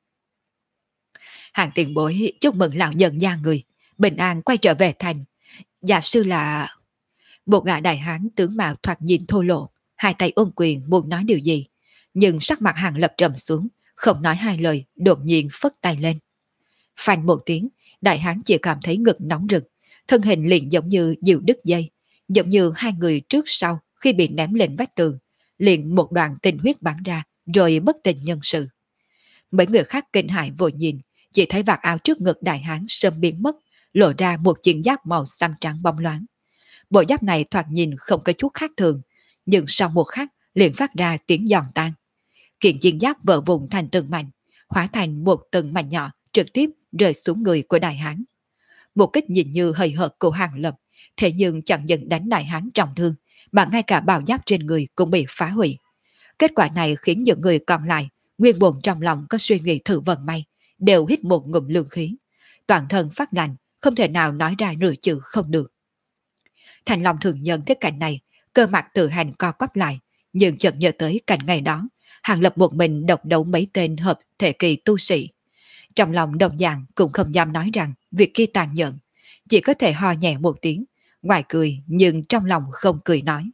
Hàng tiền bối chúc mừng lão nhân gia người, bình an quay trở về thành. Giả sư là... Một gã đại hán tướng mạo thoạt nhìn thô lộ, hai tay ôm quyền muốn nói điều gì, nhưng sắc mặt Hàng Lập trầm xuống, không nói hai lời, đột nhiên phất tay lên. Phanh một tiếng, đại hán chỉ cảm thấy ngực nóng rực, thân hình liền giống như diều đứt dây, giống như hai người trước sau khi bị ném lên vách tường, liền một đoạn tinh huyết bắn ra, rồi bất tỉnh nhân sự. Mấy người khác kinh hãi vội nhìn, chỉ thấy vạt áo trước ngực đại hán sớm biến mất, lộ ra một chiếc giáp màu xám trắng bóng loáng. Bộ giáp này thoạt nhìn không có chút khác thường, nhưng sau một khắc liền phát ra tiếng giòn tan. Kiện chiến giáp vỡ vụn thành từng mảnh, hóa thành một từng mảnh nhỏ trực tiếp rơi xuống người của đại hán. Một kích nhìn như hời hợt của Hàng Lập, thế nhưng chẳng những đánh đại hán trọng thương, mà ngay cả bào giáp trên người cũng bị phá hủy. Kết quả này khiến những người còn lại, nguyên buồn trong lòng có suy nghĩ thử vận may, đều hít một ngụm lương khí. Toàn thân phát lạnh, không thể nào nói ra nửa chữ không được. Thành lòng thường nhân thấy cảnh này, cơ mặt tự hành co quắp lại, nhưng chợt nhớ tới cảnh ngày đó, Hàng Lập một mình độc đấu mấy tên hợp thể kỳ tu sĩ. Trong lòng đồng dạng cũng không dám nói rằng việc kia tàn nhẫn, chỉ có thể ho nhẹ một tiếng, ngoài cười nhưng trong lòng không cười nói.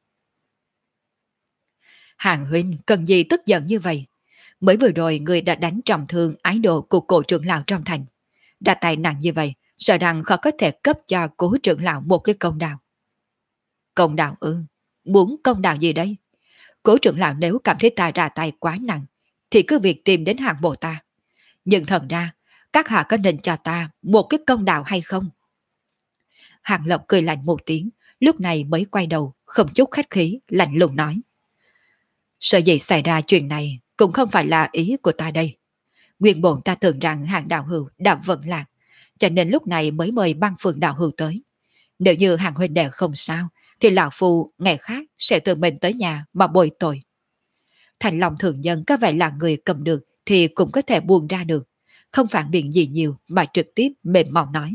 Hàng huynh cần gì tức giận như vậy? Mới vừa rồi người đã đánh trọng thương ái đồ của cổ trưởng lão trong thành. Đã tài nặng như vậy, sợ rằng khó có thể cấp cho cố trưởng lão một cái công đạo. Công đạo ư? Muốn công đạo gì đây? Cố trưởng lão nếu cảm thấy ta ra tay quá nặng, thì cứ việc tìm đến Hàng bộ ta. Nhưng thật ra, các hạ có nên cho ta một cái công đạo hay không? Hàng Lập cười lạnh một tiếng, lúc này mới quay đầu, không chút khách khí, lạnh lùng nói. Sợ gì xảy ra chuyện này cũng không phải là ý của ta đây. Nguyên bổn ta tưởng rằng Hàng đạo hữu đã vận lạc, cho nên lúc này mới mời băng phượng đạo hữu tới. Nếu như Hàng huynh đệ không sao, thì lão phu ngày khác sẽ tự mình tới nhà mà bồi tội. Thành lòng thường nhân có vẻ là người cầm được thì cũng có thể buông ra được, không phản biện gì nhiều mà trực tiếp mềm mỏng nói.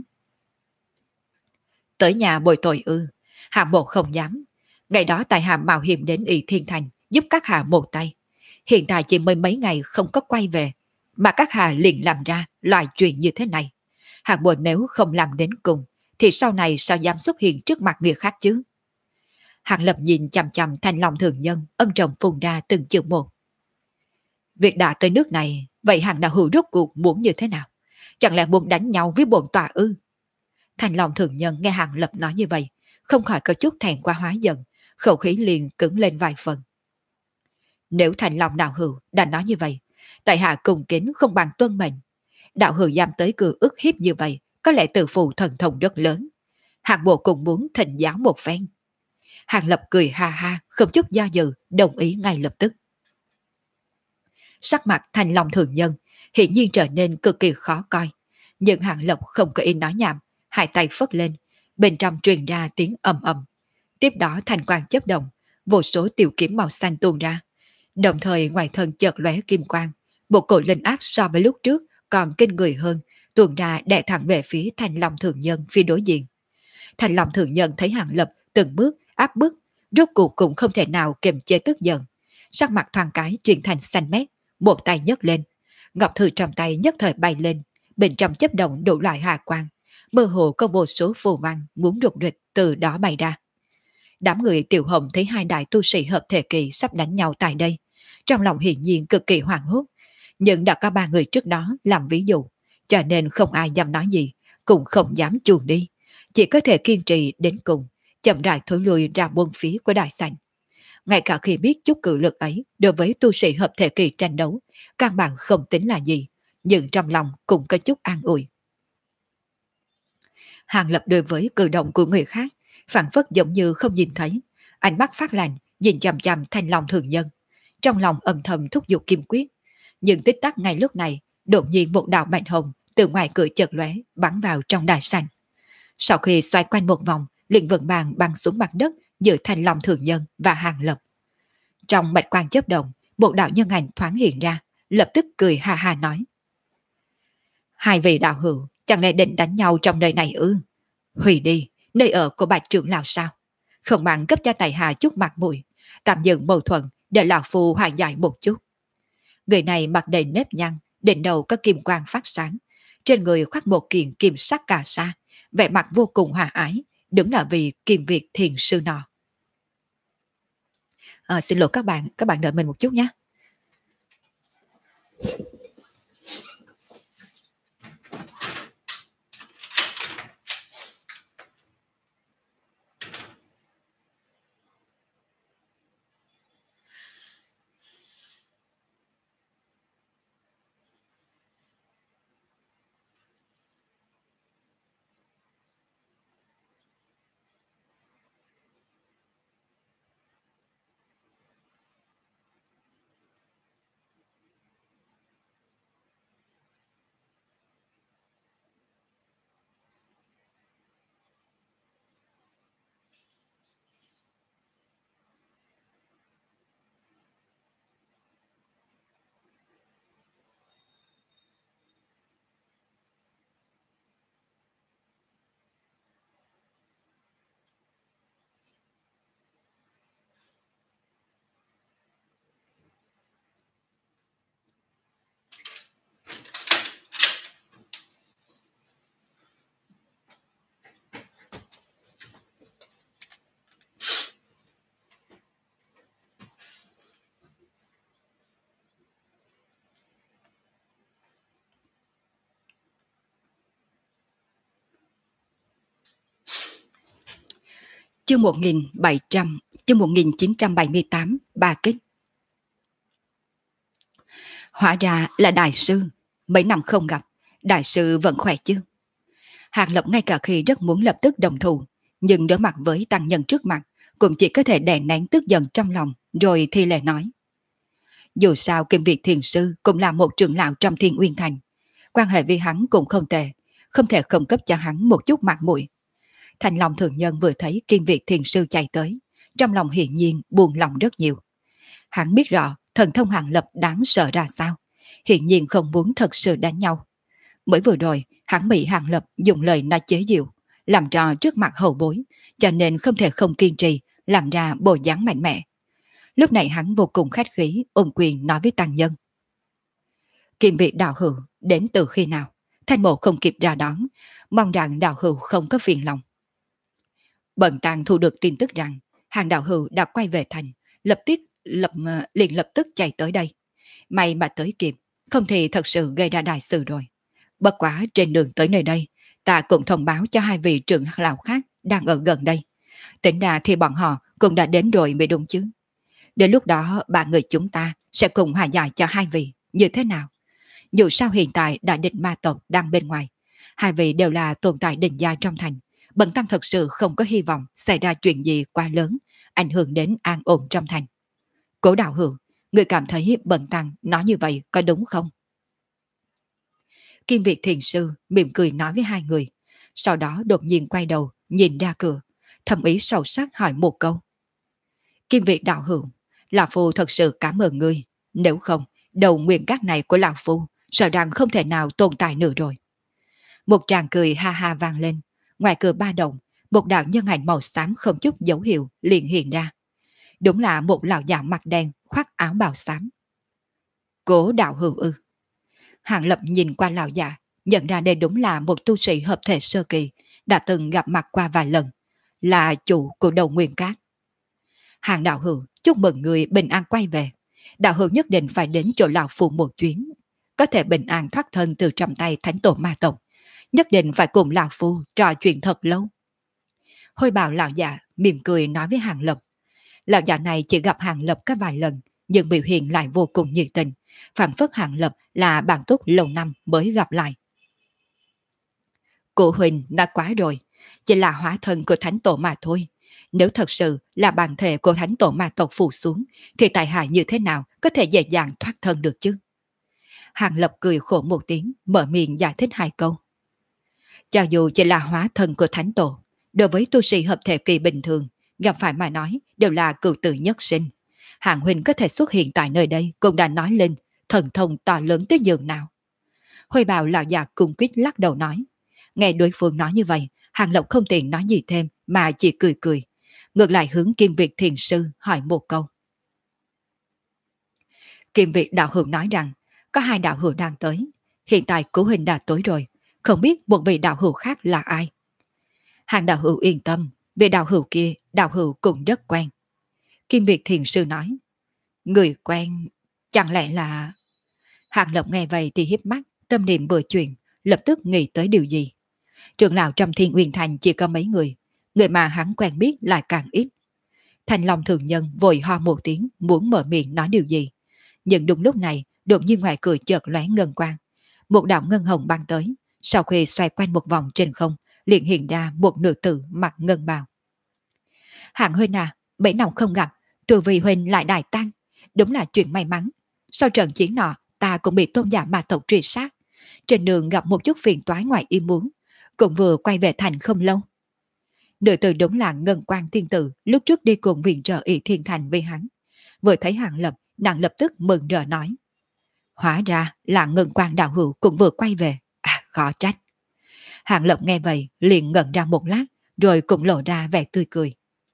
Tới nhà bồi tội ư? Hạ bộ không dám. Ngày đó tại hạ mạo hiểm đến Ỷ Thiên Thành giúp các hạ một tay. Hiện tại chỉ mới mấy ngày không có quay về, mà các hạ liền làm ra loại chuyện như thế này. Hạ bộ nếu không làm đến cùng, thì sau này sao dám xuất hiện trước mặt người khác chứ? Hàng Lập nhìn chằm chằm Thanh Long thường nhân, âm trầm phun ra từng chữ một. Việc đã tới nước này, vậy Hàng đạo hữu rốt cuộc muốn như thế nào? Chẳng lẽ muốn đánh nhau với bổn tọa ư? Thanh Long thường nhân nghe Hàng Lập nói như vậy, không khỏi có chút thẹn quá hóa giận, khẩu khí liền cứng lên vài phần. Nếu Thanh Long đạo hữu đã nói như vậy, tại hạ cùng kính không bằng tuân mệnh. Đạo hữu dám tới cửa ức hiếp như vậy, có lẽ tự phụ thần thông rất lớn. Hàng bộ cũng muốn thịnh giáo một phen. Hàng Lập cười ha ha, không chút do dự, đồng ý ngay lập tức. Sắc mặt Thanh Long thường nhân hiện nhiên trở nên cực kỳ khó coi, nhưng Hàng Lập không có ý nói nhảm, hai tay phất lên, bên trong truyền ra tiếng ầm ầm. Tiếp đó thành quang chớp động, vô số tiểu kiếm màu xanh tuôn ra, đồng thời ngoài thân chợt lóe kim quang, một cỗ linh áp so với lúc trước còn kinh người hơn, tuôn ra đè thẳng về phía Thanh Long thường nhân phía đối diện. Thanh Long thường nhân thấy Hàng Lập từng bước áp bức, rốt cuộc cũng không thể nào kiềm chế tức giận, sắc mặt thoáng cái chuyển thành xanh mét, một tay nhấc lên, ngọc thư trong tay nhất thời bay lên, bên trong chớp động đủ loại hà quang, mơ hồ có vô số phù văn muốn rục rịch từ đó bay ra. Đám người Tiểu Hồng thấy hai đại tu sĩ hợp thể kỳ sắp đánh nhau tại đây, trong lòng hiển nhiên cực kỳ hoảng hốt, nhưng đã có ba người trước đó làm ví dụ, cho nên không ai dám nói gì, cũng không dám chuồn đi, chỉ có thể kiên trì đến cùng, chậm rãi thối lui ra buôn phía của đại sảnh. Ngay cả khi biết chút cự lực ấy đối với tu sĩ hợp thể kỳ tranh đấu, căn bản không tính là gì, nhưng trong lòng cũng có chút an ủi. Hàng Lập đối với cử động của người khác, phản phất giống như không nhìn thấy, ánh mắt phát lạnh, nhìn chằm chằm Thanh Long thường nhân, trong lòng âm thầm thúc giục kim quyết. Nhưng tích tắc ngay lúc này, đột nhiên một đạo mạnh hồng từ ngoài cửa chợt lóe bắn vào trong đài sảnh. Sau khi xoay quanh một vòng, liền vững vàng băng xuống mặt đất giữa Thanh Long thường nhân và Hàng Lập. Trong bạch quang chớp động, một đạo nhân ảnh thoáng hiện ra, lập tức cười ha ha nói. Hai vị đạo hữu, chẳng lẽ định đánh nhau trong nơi này ư? Hủy đi, nơi ở của bạch trưởng lão sao? Không bằng cấp cho tài hạ chút mặt mũi, tạm dừng mâu thuẫn để lão phu hòa giải một chút. Người này mặc đầy nếp nhăn, đỉnh đầu có kim quang phát sáng, trên người khoác một kiện kim sắc cà sa, vẻ mặt vô cùng hòa ái, đứng là vì Kim Việt thiền sư nọ. Xin lỗi các bạn đợi mình một chút nhé. Chương 1978, Ba Kích. Hóa ra là đại sư, mấy năm không gặp, đại sư vẫn khỏe chứ? Hàng Lập ngay cả khi rất muốn lập tức đồng thủ, nhưng đối mặt với tăng nhân trước mặt, cũng chỉ có thể đè nén tức giận trong lòng, rồi thi lễ nói. Dù sao Kim Việt thiền sư cũng là một trưởng lão trong Thiên Uyên Thành, quan hệ với hắn cũng không tệ, không thể không cấp cho hắn một chút mặt mũi. Thành lòng thượng nhân vừa thấy Kim Việt thiền sư chạy tới, trong lòng hiển nhiên buồn lòng rất nhiều. Hắn biết rõ thần thông Hàng Lập đáng sợ ra sao, hiển nhiên không muốn thật sự đánh nhau. Mới vừa rồi, hắn bị Hàng Lập dùng lời nói chế giễu, làm trò trước mặt hậu bối, cho nên không thể không kiên trì, làm ra bộ dáng mạnh mẽ. Lúc này hắn vô cùng khách khí, ôm quyền nói với tăng nhân. Kim Việt đạo hữu đến từ khi nào? Thanh mộ không kịp ra đón, mong rằng đạo hữu không có phiền lòng. Bần tăng thu được tin tức rằng Hàng đạo hữu đã quay về thành, liền lập tức chạy tới đây. May mà tới kịp, không thì thật sự gây ra đại sự rồi. Bất quá trên đường tới nơi đây, ta cũng thông báo cho hai vị trưởng lão khác đang ở gần đây. Tính ra thì bọn họ cũng đã đến rồi mới đúng chứ. Đến lúc đó ba người chúng ta sẽ cùng hòa giải cho hai vị, như thế nào? Dù sao hiện tại đại địch ma tộc đang bên ngoài, hai vị đều là tồn tại đỉnh giai trong thành. Bần tăng thật sự không có hy vọng xảy ra chuyện gì quá lớn, ảnh hưởng đến an ổn trong thành. Cố đạo hữu, người cảm thấy bần tăng nói như vậy có đúng không? Kim Việt thiền sư mỉm cười nói với hai người, sau đó đột nhiên quay đầu nhìn ra cửa, thầm ý sâu sắc hỏi một câu. Kim Việt đạo hữu, lão phu thật sự cảm ơn ngươi, nếu không đầu nguyên cát này của lão phu sợ rằng không thể nào tồn tại nữa rồi. Một tràng cười ha ha vang lên, ngoài cửa ba động, một đạo nhân ảnh màu xám không chút dấu hiệu liền hiện ra. Đúng là một lão già mặt đen khoác áo bào xám. Cố đạo hữu ư? Hàng Lập nhìn qua lão già, nhận ra đây đúng là một tu sĩ hợp thể sơ kỳ, đã từng gặp mặt qua vài lần, là chủ của đầu nguyên cát. Hàng đạo hữu, chúc mừng người bình an quay về. Đạo hữu nhất định phải đến chỗ lão phu một chuyến, có thể bình an thoát thân từ trong tay thánh tổ ma tộc, nhất định phải cùng lão phu trò chuyện thật lâu. Hôi bào lão già mỉm cười nói với Hàng Lập. Lão già này chỉ gặp Hàng Lập có vài lần, nhưng biểu hiện lại vô cùng nhiệt tình, phảng phất Hàng Lập là bạn tốt lâu năm mới gặp lại. Cụ Huỳnh đã quá rồi, chỉ là hóa thân của thánh tổ mà thôi. Nếu thật sự là bản thể của thánh tổ ma tộc phủ xuống, thì tại hạ như thế nào có thể dễ dàng thoát thân được chứ? Hàng Lập cười khổ một tiếng, mở miệng giải thích hai câu. Cho dù chỉ là hóa thân của thánh tổ, đối với tu sĩ hợp thể kỳ bình thường, gặp phải mà nói đều là cựu tử nhất sinh. Hạng huynh có thể xuất hiện tại nơi đây cũng đã nói lên thần thông to lớn tới nhường nào. Huy bào lão già cung quýt lắc đầu nói. Nghe đối phương nói như vậy, Hàng Lộc không tiện nói gì thêm mà chỉ cười cười. Ngược lại hướng Kim Việt thiền sư hỏi một câu. Kim Việt đạo hữu nói rằng có hai đạo hữu đang tới. Hiện tại cứu huynh đã tối rồi, không biết một vị đạo hữu khác là ai. Hàng đạo hữu yên tâm, vị đạo hữu kia đạo hữu cũng rất quen. Kim Việt thiền sư nói. Người quen, chẳng lẽ là... Hàng Lộc nghe vậy thì hiếp mắt, tâm niệm vừa chuyển, lập tức nghĩ tới điều gì. Trưởng lão trong Thiên Uyên Thành chỉ có mấy người mà hắn quen biết lại càng ít. Thành Long thường nhân vội ho một tiếng muốn mở miệng nói điều gì. Nhưng đúng lúc này, đột nhiên ngoài cửa chợt lóe ngân quang. Một đạo ngân hồng băng tới, sau khi xoay quanh một vòng trên không, liền hiện ra một nữ tử mặc ngân bào. Hạng huynh à, mấy năm không gặp, tu vi huynh lại đại tăng, đúng là chuyện may mắn. Sau trận chiến nọ, ta cũng bị tôn giả ma tộc truy sát. Trên đường gặp một chút phiền toái ngoài ý muốn, cũng vừa quay về thành không lâu. Nữ tử đúng là Ngân Quang Tiên Tử lúc trước đi cùng viện trợ ỷ thiên thành với hắn. Vừa thấy Hàng Lập, nàng lập tức mừng rỡ nói. Hóa ra là Ngân Quang đạo hữu cũng vừa quay về. À, khó trách. Hàng Lập nghe vậy liền ngẩn ra một lát, rồi cũng lộ ra vẻ tươi cười.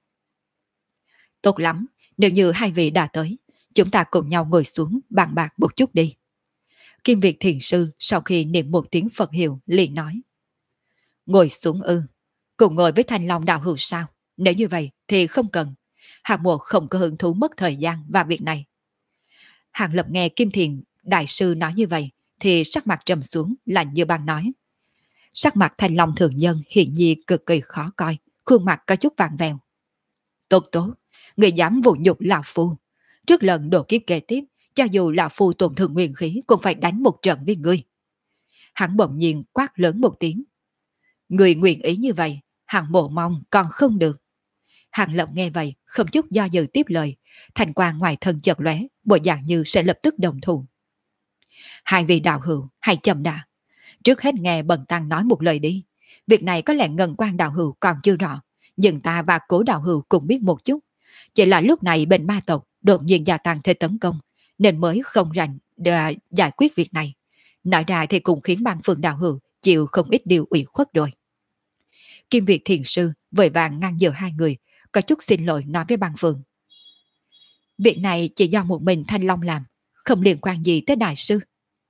Tốt lắm, nếu như hai vị đã tới, chúng ta cùng nhau ngồi xuống bàn bạc một chút đi. Kim Việt thiền sư sau khi niệm một tiếng Phật hiệu liền nói. Ngồi xuống ư, cùng ngồi với Thanh Long đạo hữu sao? Nếu như vậy thì không cần. Hàng Mộ không có hứng thú mất thời gian vào việc này. Hàng Lập nghe Kim Thiền đại sư nói như vậy thì sắc mặt trầm xuống, lạnh như băng nói. Sắc mặt Thanh Long thường nhân hiện nhiên cực kỳ khó coi, khuôn mặt có chút vàng vèo. Tốt tốt, người dám vụ nhục lão phu. Trước lần độ kiếp kế tiếp, cho dù lão phu tổn thương nguyên khí cũng phải đánh một trận với ngươi. Hắn bỗng nhiên quát lớn một tiếng. Người nguyện ý như vậy, Hàng Mộ mong còn không được. Hàng Lập nghe vậy, không chút do dự tiếp lời, thành quang ngoài thân chợt lóe, bộ dạng như sẽ lập tức đồng thủ. Hai vị đạo hữu, hãy chậm đã. Trước hết nghe Bần Tăng nói một lời đi. Việc này có lẽ Ngân Quang đạo hữu còn chưa rõ, nhưng ta và Cố đạo hữu cũng biết một chút. Chỉ là lúc này bên ma tộc đột nhiên gia tăng thế tấn công, nên mới không rành để giải quyết việc này. Nói ra thì cũng khiến Băng Phượng đạo hữu chịu không ít điều ủy khuất rồi. Kim Việt thiền sư vội vàng ngăn giữa hai người, có chút xin lỗi nói với Băng Phượng. Việc này chỉ do một mình Thanh Long làm, không liên quan gì tới đại sư.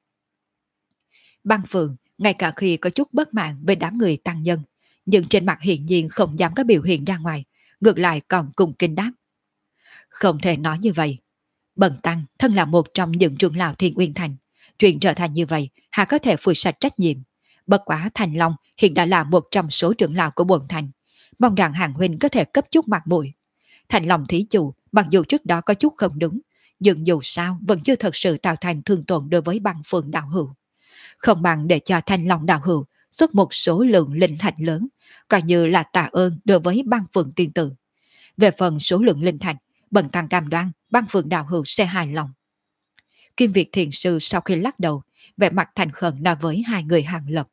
Băng Phượng ngay cả khi có chút bất mãn với đám người tăng nhân, nhưng trên mặt hiển nhiên không dám có biểu hiện ra ngoài, ngược lại còn cùng kinh đáp. Không thể nói như vậy. Bần Tăng thân là một trong những trưởng lão Thiên Uyên Thành, chuyện trở thành như vậy hà có thể phủi sạch trách nhiệm. Bất quá Thành Long hiện đã là một trong số trưởng lão của bổn thành, mong rằng Hàng huynh có thể cấp chút mặt mũi. Thành Long thí chủ mặc dù trước đó có chút không đúng, nhưng dù sao vẫn chưa thật sự tạo thành thương tổn đối với Băng Phượng đạo hữu. Không bằng để cho Thành Long đạo hữu xuất một số lượng linh thạch lớn, coi như là tạ ơn đối với Băng Phượng tiên tử. Về phần số lượng linh thạch, Bần Tăng cam đoan Băng Phượng đạo hữu sẽ hài lòng. Kim Việt thiền sư sau khi lắc đầu, vẻ mặt thành khẩn nói với hai người Hàng Lập.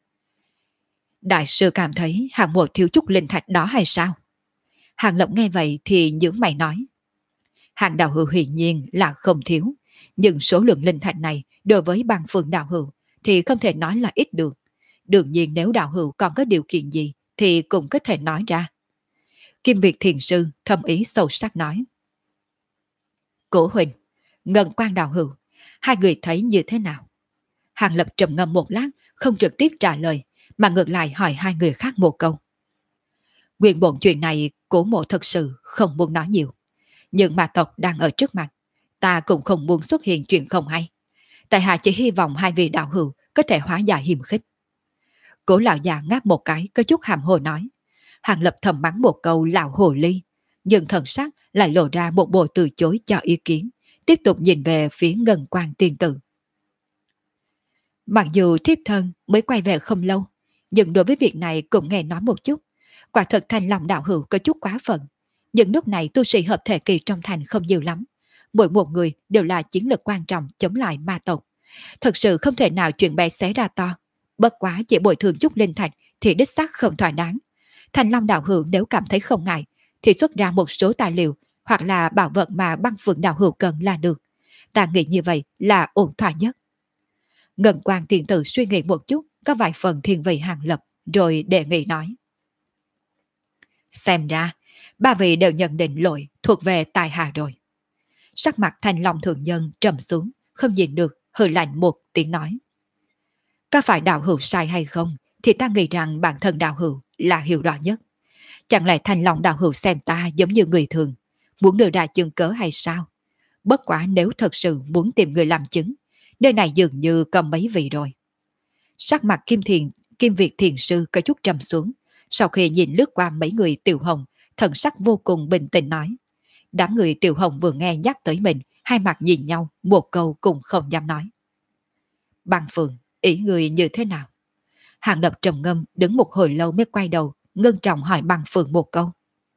Đại sư cảm thấy Hàng Mộ thiếu chút linh thạch đó hay sao? Hàng Lập nghe vậy thì nhướng mày nói. Hàng đạo hữu hiển nhiên là không thiếu, nhưng số lượng linh thạch này đối với Băng Phượng đạo hữu thì không thể nói là ít được. Đương nhiên nếu đạo hữu còn có điều kiện gì thì cũng có thể nói ra. Kim Việt thiền sư thâm ý sâu sắc nói. Cổ huynh, Ngân Quang đạo hữu, hai người thấy như thế nào? Hàng Lập trầm ngâm một lát, không trực tiếp trả lời, mà ngược lại hỏi hai người khác một câu. Nguyên bổn chuyện này Cổ mộ thật sự không muốn nói nhiều, nhưng ma tộc đang ở trước mặt, ta cũng không muốn xuất hiện chuyện không hay. Tại hạ chỉ hy vọng hai vị đạo hữu có thể hóa giải hiềm khích. Cố lão già ngáp một cái có chút hàm hồ nói. Hàng Lập thầm mắng một câu lão hồ ly, nhưng thần sắc lại lộ ra một bộ từ chối cho ý kiến, tiếp tục nhìn về phía Ngân Quang tiên tử. Mặc dù thiếp thân mới quay về không lâu, nhưng đối với việc này cũng nghe nói một chút. Quả thật Thanh Long đạo hữu có chút quá phận, nhưng lúc này tu sĩ hợp thể kỳ trong thành không nhiều lắm. Mỗi một người đều là chiến lược quan trọng chống lại ma tộc. Thật sự không thể nào chuyện bé xé ra to. Bất quá chỉ bồi thường chút linh thạch thì đích xác không thỏa đáng. Thanh Long đạo hữu nếu cảm thấy không ngại thì xuất ra một số tài liệu hoặc là bảo vật mà băng phượng đạo hữu cần là được. Ta nghĩ như vậy là ổn thỏa nhất. Ngân Quang tiền tử suy nghĩ một chút, có vài phần thiên vị Hàng Lập, rồi đề nghị nói. Xem ra, ba vị đều nhận định lỗi thuộc về tài hạ rồi. Sắc mặt Thanh Long thượng nhân trầm xuống, không nhìn được, hừ lạnh một tiếng nói. Có phải đạo hữu sai hay không, thì ta nghĩ rằng bản thân đạo hữu là hiểu rõ nhất. Chẳng lẽ Thanh Long đạo hữu xem ta giống như người thường, muốn đưa ra chứng cớ hay sao? Bất quả nếu thật sự muốn tìm người làm chứng, nơi này dường như cầm mấy vị rồi. Sắc mặt Kim Việt thiền sư có chút trầm xuống, sau khi nhìn lướt qua mấy người Tiểu Hồng, thần sắc vô cùng bình tĩnh nói. Đám người Tiểu Hồng vừa nghe nhắc tới mình, hai mặt nhìn nhau, một câu cũng không dám nói. Băng Phượng, ý người như thế nào? Hàng Lập trầm ngâm đứng một hồi lâu mới quay đầu, ngưng trọng hỏi Băng Phượng một câu.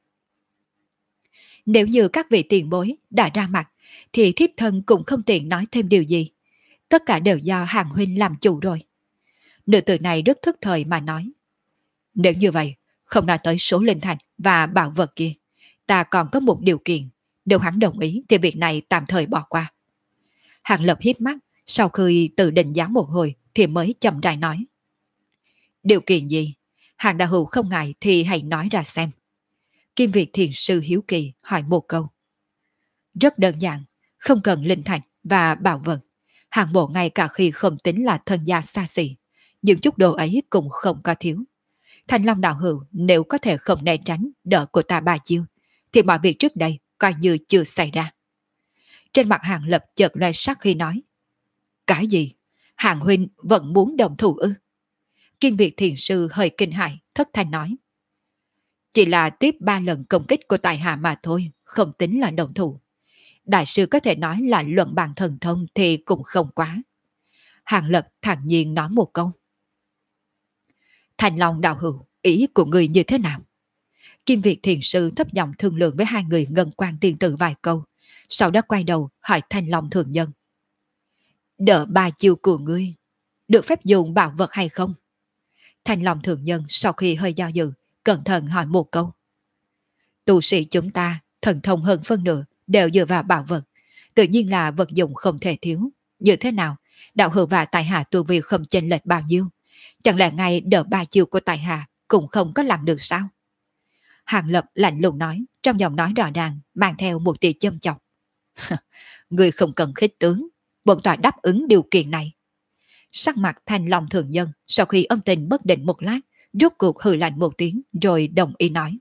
Nếu như các vị tiền bối đã ra mặt, thì thiếp thân cũng không tiện nói thêm điều gì. Tất cả đều do Hàng huynh làm chủ rồi. Nữ tử này rất thức thời mà nói. Nếu như vậy, không nói tới số linh thạch và bảo vật kia, ta còn có một điều kiện. Nếu hắn đồng ý thì việc này tạm thời bỏ qua. Hàng Lập hiếp mắt, sau khi tự định giá một hồi thì mới chậm rãi nói. Điều kiện gì? Hàng đạo hữu không ngại thì hãy nói ra xem. Kim Việt thiền sư hiếu kỳ hỏi một câu. Rất đơn giản, không cần linh thạch và bảo vật. Hàng bộ ngay cả khi không tính là thân gia xa xỉ, những chút đồ ấy cũng không có thiếu. Thanh Long đạo hữu nếu có thể không né tránh đỡ của ta bà chiêu, thì mọi việc trước đây coi như chưa xảy ra. Trên mặt Hàng Lập chợt lóe sắc khi nói. Cái gì? Hàng huynh vẫn muốn đồng thủ ư? Kim Việt thiền sư hơi kinh hãi, thất thanh nói. Chỉ là tiếp 3 lần công kích của tài hạ mà thôi, không tính là đồng thủ. Đại sư có thể nói là luận bàn thần thông thì cũng không quá. Hàng Lập thản nhiên nói một câu. Thành Long đạo hữu, ý của người như thế nào? Kim Việt thiền sư thấp giọng thương lượng với hai người Ngân Quang tiên tử vài câu, sau đó quay đầu hỏi Thanh Long thường nhân. Đỡ 3 chiêu của ngươi, được phép dùng bảo vật hay không? Thanh Long thường nhân sau khi hơi do dự, cẩn thận hỏi một câu. Tu sĩ chúng ta, thần thông hơn phân nửa, đều dựa vào bảo vật, tự nhiên là vật dụng không thể thiếu. Như thế nào, đạo hữu và tài hạ tu vi không chênh lệch bao nhiêu, chẳng lẽ ngay đỡ 3 chiêu của tài hạ cũng không có làm được sao? Hàng Lập lạnh lùng nói, trong giọng nói rõ ràng mang theo một tia châm chọc. Người không cần khích tướng, bọn tòa đáp ứng điều kiện này. Sắc mặt Thanh Long thường nhân sau khi âm tình bất định một lát, rốt cuộc hừ lạnh một tiếng rồi đồng ý nói.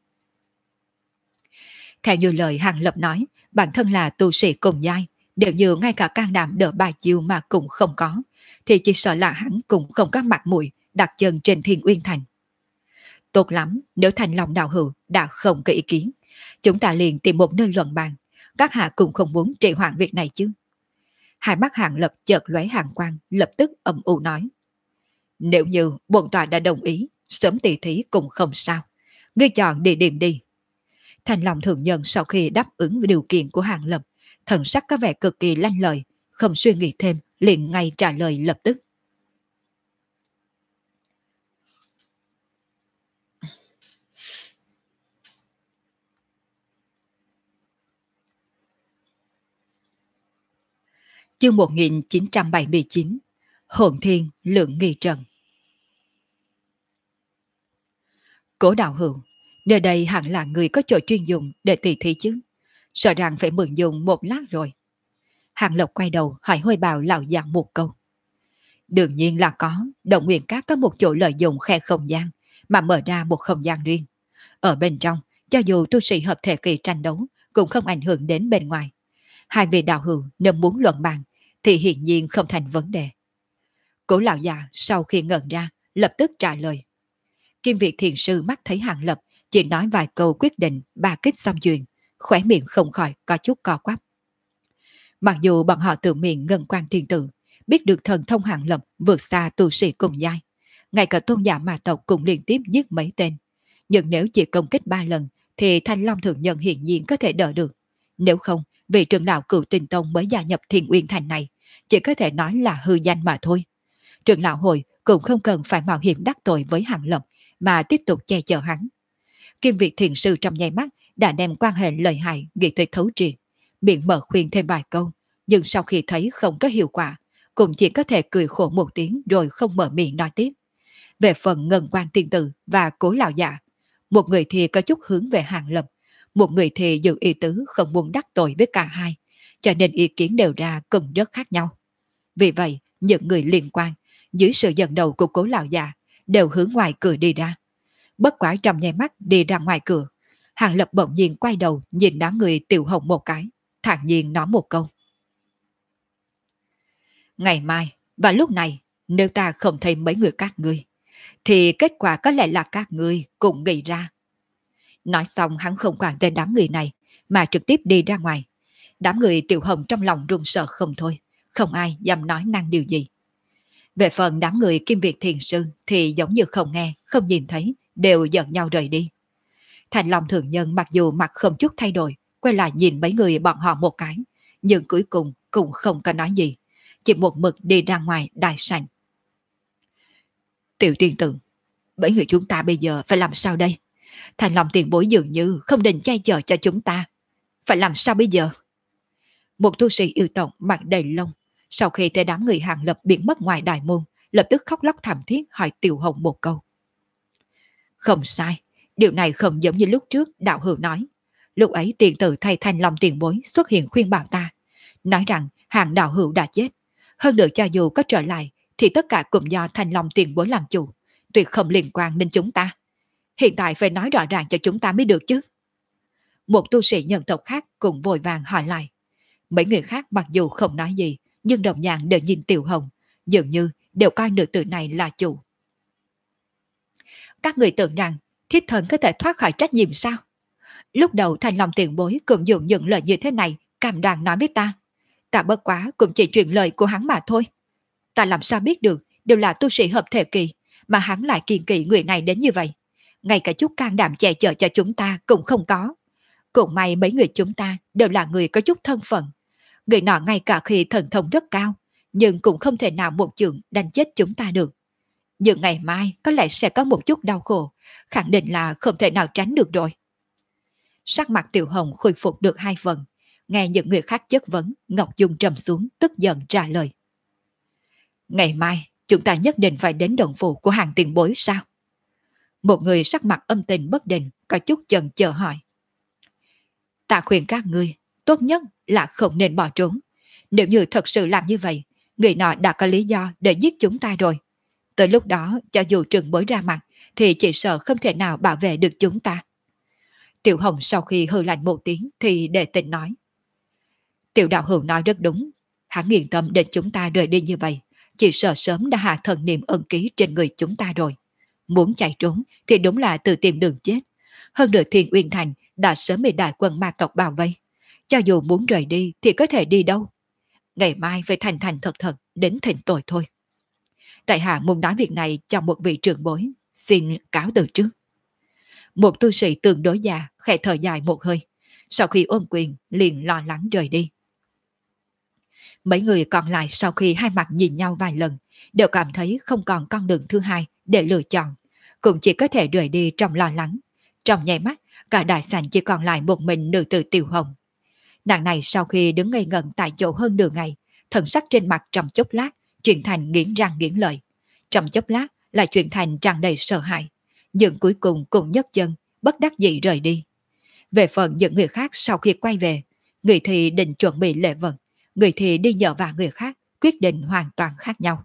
Theo như lời Hàng Lập nói, bản thân là tu sĩ cùng giai, đều như ngay cả can đảm đỡ 3 chiêu mà cũng không có, thì chỉ sợ là hắn cũng không có mặt mũi đặt chân trên Thiên Uyên Thành. Tốt lắm, nếu Thanh Long đạo hữu đã không có ý kiến, chúng ta liền tìm một nơi luận bàn, các hạ cũng không muốn trì hoãn việc này chứ. Hai mắt Hàng Lập chợt lóe hàn quang, lập tức âm u nói. Nếu như bổn tọa đã đồng ý, sớm tỉ thí cũng không sao. Ngươi chọn địa điểm đi. Thanh Long thượng nhân sau khi đáp ứng với điều kiện của Hàng Lập, thần sắc có vẻ cực kỳ lanh lợi, không suy nghĩ thêm, liền ngay trả lời lập tức. Chương 1979 Hồn Thiên Lượng Nghi Trần. Cố đạo hữu, nơi đây hẳn là người có chỗ chuyên dùng để tỉ thí chứ, sợ rằng phải mượn dùng một lát rồi. Hàng Lộc quay đầu hỏi Hôi Bào lão già một câu. Đương nhiên là có, Động Nguyên Các có một chỗ lợi dụng khe không gian mà mở ra một không gian riêng. Ở bên trong, cho dù tu sĩ hợp thể kỳ tranh đấu cũng không ảnh hưởng đến bên ngoài. Hai vị đạo hữu nếu muốn luận bàn thì hiển nhiên không thành vấn đề. Cố lão già sau khi ngẩn ra lập tức trả lời. Kim Việt thiền sư mắt thấy Hàng Lập chỉ nói vài câu quyết định ba kích xong chuyện, khóe miệng không khỏi có chút co quắp. Mặc dù bọn họ tự miệng Ngân Quang thiên tử biết được thần thông Hàng Lập vượt xa tu sĩ cùng giai, ngay cả tôn giả ma tộc cũng liên tiếp giết mấy tên, nhưng nếu chỉ công kích 3 lần thì Thanh Long thượng nhân hiển nhiên có thể đỡ được. Nếu không, vị trưởng lão Cửu Tinh Tông mới gia nhập Thiên Uyên Thành này chỉ có thể nói là hư danh mà thôi. Trưởng lão hội cũng không cần phải mạo hiểm đắc tội với Hàng Lập mà tiếp tục che chở hắn. Kim Việt thiền sư trong nháy mắt đã đem quan hệ lợi hại nghĩ tới thấu triệt, miệng mở khuyên thêm vài câu, nhưng sau khi thấy không có hiệu quả, cũng chỉ có thể cười khổ một tiếng rồi không mở miệng nói tiếp. Về phần Ngân Quan tiên tử và Cố lão già, một người thì có chút hướng về Hàng Lập, một người thì giữ ý tứ không muốn đắc tội với cả hai, cho nên ý kiến đều ra cần rất khác nhau. Vì vậy, những người liên quan, dưới sự dẫn đầu của Cố lão già, đều hướng ngoài cửa đi ra. Bất quá trong nháy mắt đi ra ngoài cửa, Hàng Lập bỗng nhiên quay đầu nhìn đám người Tiểu Hồng một cái, thản nhiên nói một câu. Ngày mai, và lúc này, nếu ta không thấy mấy người các ngươi, thì kết quả có lẽ là các ngươi cũng nghĩ ra. Nói xong hắn không quản tới đám người này, mà trực tiếp đi ra ngoài. Đám người Tiểu Hồng trong lòng run sợ không thôi, không ai dám nói năng điều gì. Về phần đám người Kim Việt Thiền Sư thì giống như không nghe, không nhìn thấy, đều giận nhau rời đi. Thành Long Thượng Nhân mặc dù mặt không chút thay đổi, quay lại nhìn mấy người bọn họ một cái, nhưng cuối cùng cũng không có nói gì, chỉ một mực đi ra ngoài đại sảnh. Tiểu tiên tử, mấy người chúng ta bây giờ phải làm sao đây? Thành Long tiền bối dường như không định che chở cho chúng ta. Phải làm sao bây giờ? Một tu sĩ yêu tộc mặt đầy lông, sau khi thấy đám người Hàng Lập biến mất ngoài đại môn, lập tức khóc lóc thảm thiết hỏi Tiểu Hồng một câu. Không sai, điều này không giống như lúc trước đạo hữu nói. Lúc ấy tiền tử thay Thành Long tiền bối xuất hiện khuyên bảo ta, nói rằng Hàng đạo hữu đã chết. Hơn nữa cho dù có trở lại, thì tất cả cũng do Thành Long tiền bối làm chủ, tuyệt không liên quan đến chúng ta. Hiện tại phải nói rõ ràng cho chúng ta mới được chứ. Một tu sĩ nhân tộc khác cũng vội vàng hỏi lại. Mấy người khác mặc dù không nói gì, nhưng đồng dạng đều nhìn Tiểu Hồng, dường như đều coi nữ tử này là chủ. Các người tưởng rằng thiết thần có thể thoát khỏi trách nhiệm sao? Lúc đầu Thành Long tiền bối cũng dùng những lời như thế này cam đoan nói với ta. Ta bất quá cũng chỉ truyền lời của hắn mà thôi. Ta làm sao biết được đều là tu sĩ hợp thể kỳ, mà hắn lại kiêng kỵ người này đến như vậy. Ngay cả chút can đảm che chở cho chúng ta cũng không có. Cũng may mấy người chúng ta đều là người có chút thân phận. Người nọ ngay cả khi thần thông rất cao, nhưng cũng không thể nào một chưởng đánh chết chúng ta được. Nhưng ngày mai có lẽ sẽ có một chút đau khổ, khẳng định là không thể nào tránh được rồi. Sắc mặt Tiểu Hồng khôi phục được 2 phần, nghe những người khác chất vấn, Ngọc Dung trầm xuống tức giận trả lời. Ngày mai chúng ta nhất định phải đến động phủ của Hàng tiền bối sao? Một người sắc mặt âm tình bất định, có chút chần chờ hỏi. Ta khuyên các ngươi, tốt nhất là không nên bỏ trốn. Nếu như thật sự làm như vậy, người nọ đã có lý do để giết chúng ta rồi. Tới lúc đó, cho dù trường bối ra mặt, thì chỉ sợ không thể nào bảo vệ được chúng ta. Tiểu Hồng sau khi hừ lạnh một tiếng thì để tình nói. Tiểu đạo hữu nói rất đúng. Hắn yên tâm để chúng ta rời đi như vậy, chỉ sợ sớm đã hạ thần niệm ân ký trên người chúng ta rồi. Muốn chạy trốn thì đúng là tự tìm đường chết. Hơn nữa Thiên Uyên Thành đã sớm bị đại quân ma tộc bao vây. Cho dù muốn rời đi thì có thể đi đâu. Ngày mai phải thành thành thật thật đến thỉnh tội thôi. Tại hạ muốn nói việc này cho một vị trưởng bối, xin cáo từ trước. Một tu sĩ tương đối già khẽ thở dài một hơi, sau khi ôm quyền liền lo lắng rời đi. Mấy người còn lại sau khi hai mặt nhìn nhau vài lần, đều cảm thấy không còn con đường thứ hai để lựa chọn, cũng chỉ có thể rời đi trong lo lắng. Trong nháy mắt, cả đại sảnh chỉ còn lại một mình nữ tử Tiểu Hồng. Nàng này sau khi đứng ngây ngẩn tại chỗ hơn nửa ngày, thần sắc trên mặt trong chốc lát chuyển thành nghiến răng nghiến lợi, trong chốc lát lại chuyển thành tràn đầy sợ hãi, nhưng cuối cùng cũng nhấc chân bất đắc dĩ rời đi. Về phần những người khác sau khi quay về, người thì định chuẩn bị lễ vật, người thì đi nhờ vả người khác, quyết định hoàn toàn khác nhau.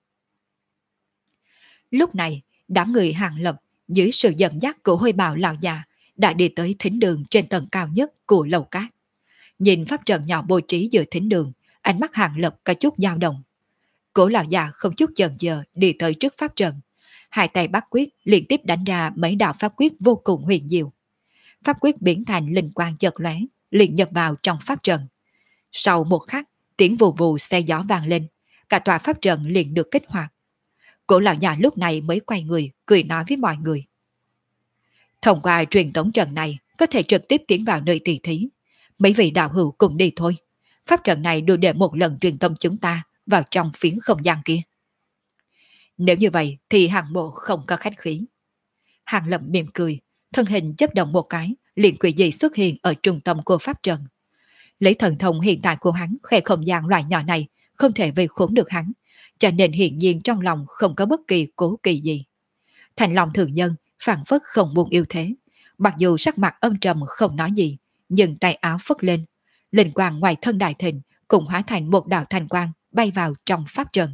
Lúc này, đám người Hàng Lập dưới sự dẫn dắt của Hôi Bào lão già đã đi tới thính đường trên tầng cao nhất của lầu cát. Nhìn pháp trận nhỏ bố trí giữa thính đường, ánh mắt Hàng Lập có chút dao động. Cổ lão già không chút chần chờ đi tới trước pháp trận, hai tay bắt quyết liên tiếp đánh ra mấy đạo pháp quyết vô cùng huyền diệu. Pháp quyết biến thành linh quang chợt lóe, liền nhập vào trong pháp trận. Sau một khắc, tiếng vù vù xe gió vang lên, cả tòa pháp trận liền được kích hoạt. Cổ lão già lúc này mới quay người, cười nói với mọi người. Thông qua truyền tống trận này, có thể trực tiếp tiến vào nơi tỷ thí. Mấy vị đạo hữu cùng đi thôi. Pháp trận này đủ để một lần truyền tống chúng ta vào trong phiến không gian kia. Nếu như vậy thì Hàng Mộ không có khách khí. Hàng Lập mỉm cười, thân hình chấp động một cái, liền quỷ dị xuất hiện ở trung tâm của pháp trận. Lấy thần thông hiện tại của hắn, khe không gian loại nhỏ này không thể vây khốn được hắn, cho nên hiển nhiên trong lòng không có bất kỳ cố kỳ gì. Thành lòng thường nhân phảng phất không buồn yêu thế, mặc dù sắc mặt âm trầm không nói gì, nhưng tay áo phất lên, linh quang ngoài thân đại thịnh cũng hóa thành một đạo thành quang bay vào trong pháp trận.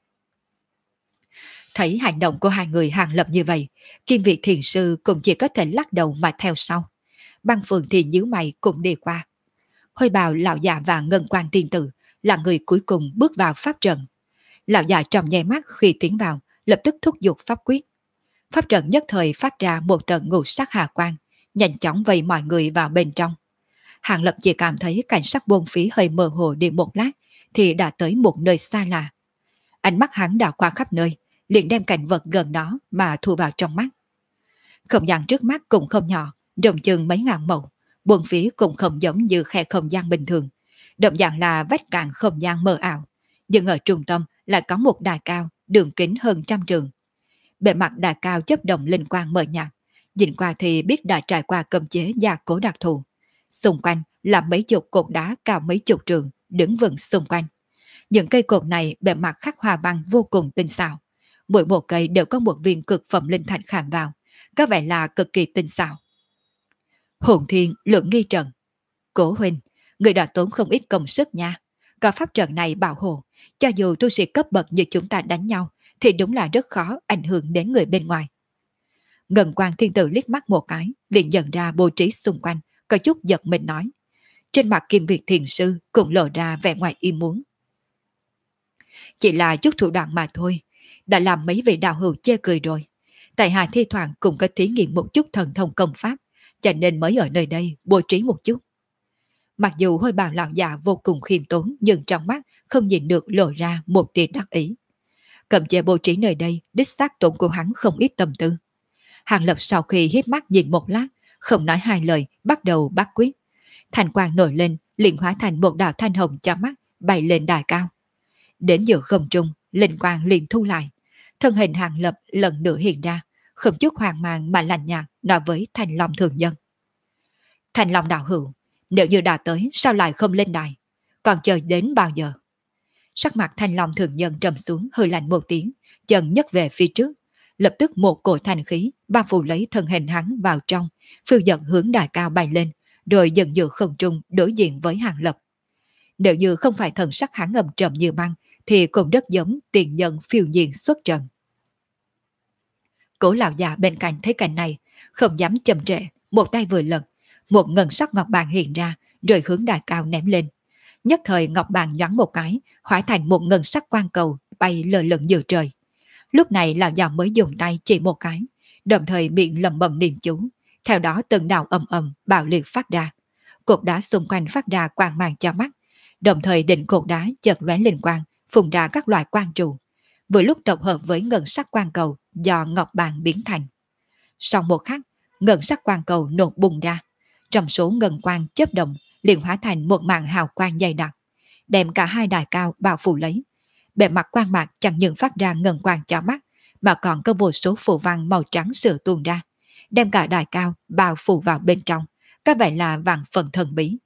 Thấy hành động của hai người hàng lập như vậy, Kim Việt Thiền Sư cũng chỉ có thể lắc đầu mà theo sau. Băng Phượng thì nhíu mày cũng đi qua. Hôi bào lão già và Ngân Quan Tiên Tử là người cuối cùng bước vào pháp trận. Lão già trầm nháy mắt khi tiến vào, lập tức thúc giục pháp quyết. Pháp trận nhất thời phát ra một tầng ngũ sắc hà quang, nhanh chóng vây mọi người vào bên trong. Hàng Lập chỉ cảm thấy cảnh sắc buông phí hơi mơ hồ đi một lát, thì đã tới một nơi xa lạ. Ánh mắt hắn đảo qua khắp nơi, liền đem cảnh vật gần đó mà thu vào trong mắt. Không gian trước mắt cũng không nhỏ, rộng chừng mấy ngàn mẫu, buông phí cũng không giống như khe không gian bình thường. Động dạng là vách cạn không gian mờ ảo, nhưng ở trung tâm lại có một đài cao, đường kính hơn 100 trường. Bề mặt đài cao chớp động linh quang mờ nhạt, nhìn qua thì biết đã trải qua cấm chế gia cố đặc thù. Xung quanh là mấy chục cột đá cao mấy chục trường, đứng vững xung quanh. Những cây cột này bề mặt khắc hoa văn vô cùng tinh xảo. Mỗi một cây đều có một viên cực phẩm linh thạch khảm vào, có vẻ là cực kỳ tinh xảo. Hồn Thiên Lượng Nghi Trận. Cố huynh, người đã tốn không ít công sức nha. Có pháp trận này bảo hộ, cho dù tu sĩ cấp bậc như chúng ta đánh nhau, thì đúng là rất khó ảnh hưởng đến người bên ngoài. Ngân Quang Thiên Tử liếc mắt một cái, liền nhận ra bố trí xung quanh, có chút giật mình nói. Trên mặt Kim Việt Thiền Sư cũng lộ ra vẻ ngoài ý muốn. Chỉ là chút thủ đoạn mà thôi, đã làm mấy vị đạo hữu chê cười rồi. Tại hạ thi thoảng cũng có thí nghiệm một chút thần thông công pháp, cho nên mới ở nơi đây bố trí một chút. Mặc dù hôi bào lão già vô cùng khiêm tốn, nhưng trong mắt không nhìn được lộ ra một tia đắc ý. Cầm chế bố trí nơi đây, đích xác tổn của hắn không ít tâm tư. Hàng Lập sau khi hiếp mắt nhìn một lát, không nói hai lời, bắt đầu bắt quyết. Thành quang nổi lên, liền hóa thành một đạo thanh hồng cho mắt, bay lên đài cao. Đến giữa không trung, linh quang liền thu lại. Thân hình Hàng Lập lần nữa hiện ra, không chút hoang mang mà lạnh nhạt nói với Thành Long thường nhân. Thành Long đạo hữu, nếu như đã tới sao lại không lên đài? Còn chờ đến bao giờ? Sắc mặt Thành Long thường nhân trầm xuống hơi lạnh một tiếng, chân nhấc về phía trước. Lập tức một cổ thanh khí bao phủ lấy thân hình hắn vào trong, phiêu dật hướng đài cao bay lên, rồi dần giữa không trung đối diện với Hàng Lập. Nếu như không phải thần sắc hắn ngầm trầm như băng, thì cũng rất giống tiền nhân phiêu nhiên xuất trận. Cố lão già bên cạnh thấy cảnh này, không dám chậm trễ, một tay vừa lật, một ngân sắc ngọc bàn hiện ra, rồi hướng đài cao ném lên. Nhất thời ngọc bàn nhoáng một cái, hóa thành một ngân sắc quang cầu bay lơ lửng giữa trời. Lúc này lão già mới dùng tay chỉ một cái, đồng thời miệng lẩm bẩm niệm chú, theo đó từng đạo ầm ầm bạo liệt phát ra. Cột đá xung quanh phát ra quang mang cho mắt, đồng thời đỉnh cột đá chợt lóe linh quang, phun ra các loại quang trụ. Vừa lúc tập hợp với ngân sắc quang cầu do ngọc bàn biến thành. Sau một khắc, ngân sắc quang cầu nổ bùng ra, trong số ngân quang chớp động liền hóa thành một màn hào quang dày đặc, đem cả hai đài cao bao phủ lấy. Bề mặt quang mạc chẳng những phát ra ngân quang cho mắt, mà còn có vô số phù văn màu trắng sữa tuôn ra, đem cả đài cao bao phủ vào bên trong, có vẻ là vạn phần thần bí.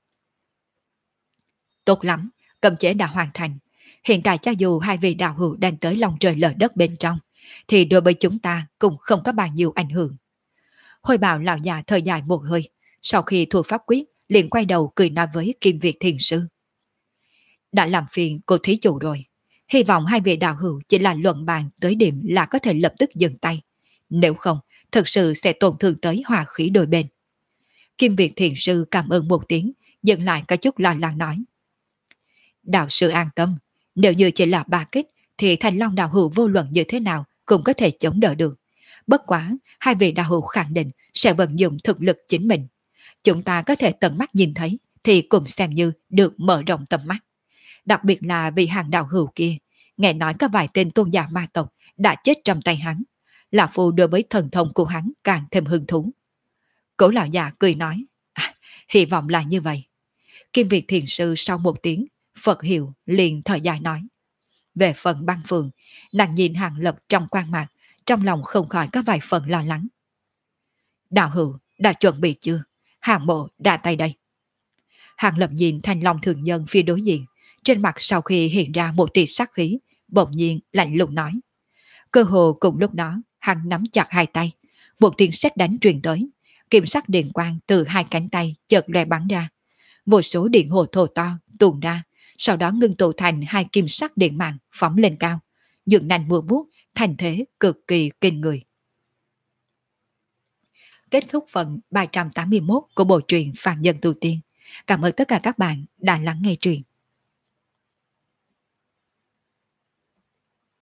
Tốt lắm, cấm chế đã hoàn thành. Hiện tại cho dù hai vị đạo hữu đang tới lòng trời lở đất bên trong, thì đối với chúng ta cũng không có bao nhiêu ảnh hưởng. Hồi bào lão già thời dài một hơi, sau khi thuộc pháp quyết, liền quay đầu cười nói với Kim Việt Thiền Sư. Đã làm phiền cô thí chủ rồi. Hy vọng hai vị đạo hữu chỉ là luận bàn tới điểm là có thể lập tức dừng tay. Nếu không, thực sự sẽ tổn thương tới hòa khí đôi bên. Kim Việt Thiền Sư cảm ơn một tiếng, dừng lại có chút lo lắng nói. Đạo sư an tâm, nếu như chỉ là ba kích, thì Thành Long đạo hữu vô luận như thế nào cũng có thể chống đỡ được. Bất quá, hai vị đạo hữu khẳng định sẽ vận dụng thực lực chính mình. Chúng ta có thể tận mắt nhìn thấy, thì cũng xem như được mở rộng tầm mắt. Đặc biệt là vị hàng đạo hữu kia, nghe nói có vài tên tôn giả ma tộc đã chết trong tay hắn. Lão Phu đối với thần thông của hắn càng thêm hứng thú. Cố lão già cười nói, hy vọng là như vậy. Kim Việt Thiền Sư sau một tiếng, Phật hiệu liền thời dài nói. Về phần Băng Phượng, nàng nhìn Hàng Lập trong quan mạc, trong lòng không khỏi có vài phần lo lắng. Đạo hữu, đã chuẩn bị chưa? Hàng Mộ đã tay đây. Hàng Lập nhìn Thanh Long thường nhân phía đối diện, trên mặt sau khi hiện ra một tia sát khí, bỗng nhiên lạnh lùng nói. Cơ hồ cùng lúc đó, hắn nắm chặt hai tay, một tiếng sét đánh truyền tới, kiểm sắc điện quang từ hai cánh tay chợt lóe bắn ra, vô số điện hồ thô to tuôn ra, sau đó ngưng tụ thành hai kim sắc điện mạng phóng lên cao, dựng nành mưa vuốt, thành thế cực kỳ kinh người. Kết thúc phần 381 của bộ truyện Phàm Nhân Tu Tiên. Cảm ơn tất cả các bạn đã lắng nghe truyện.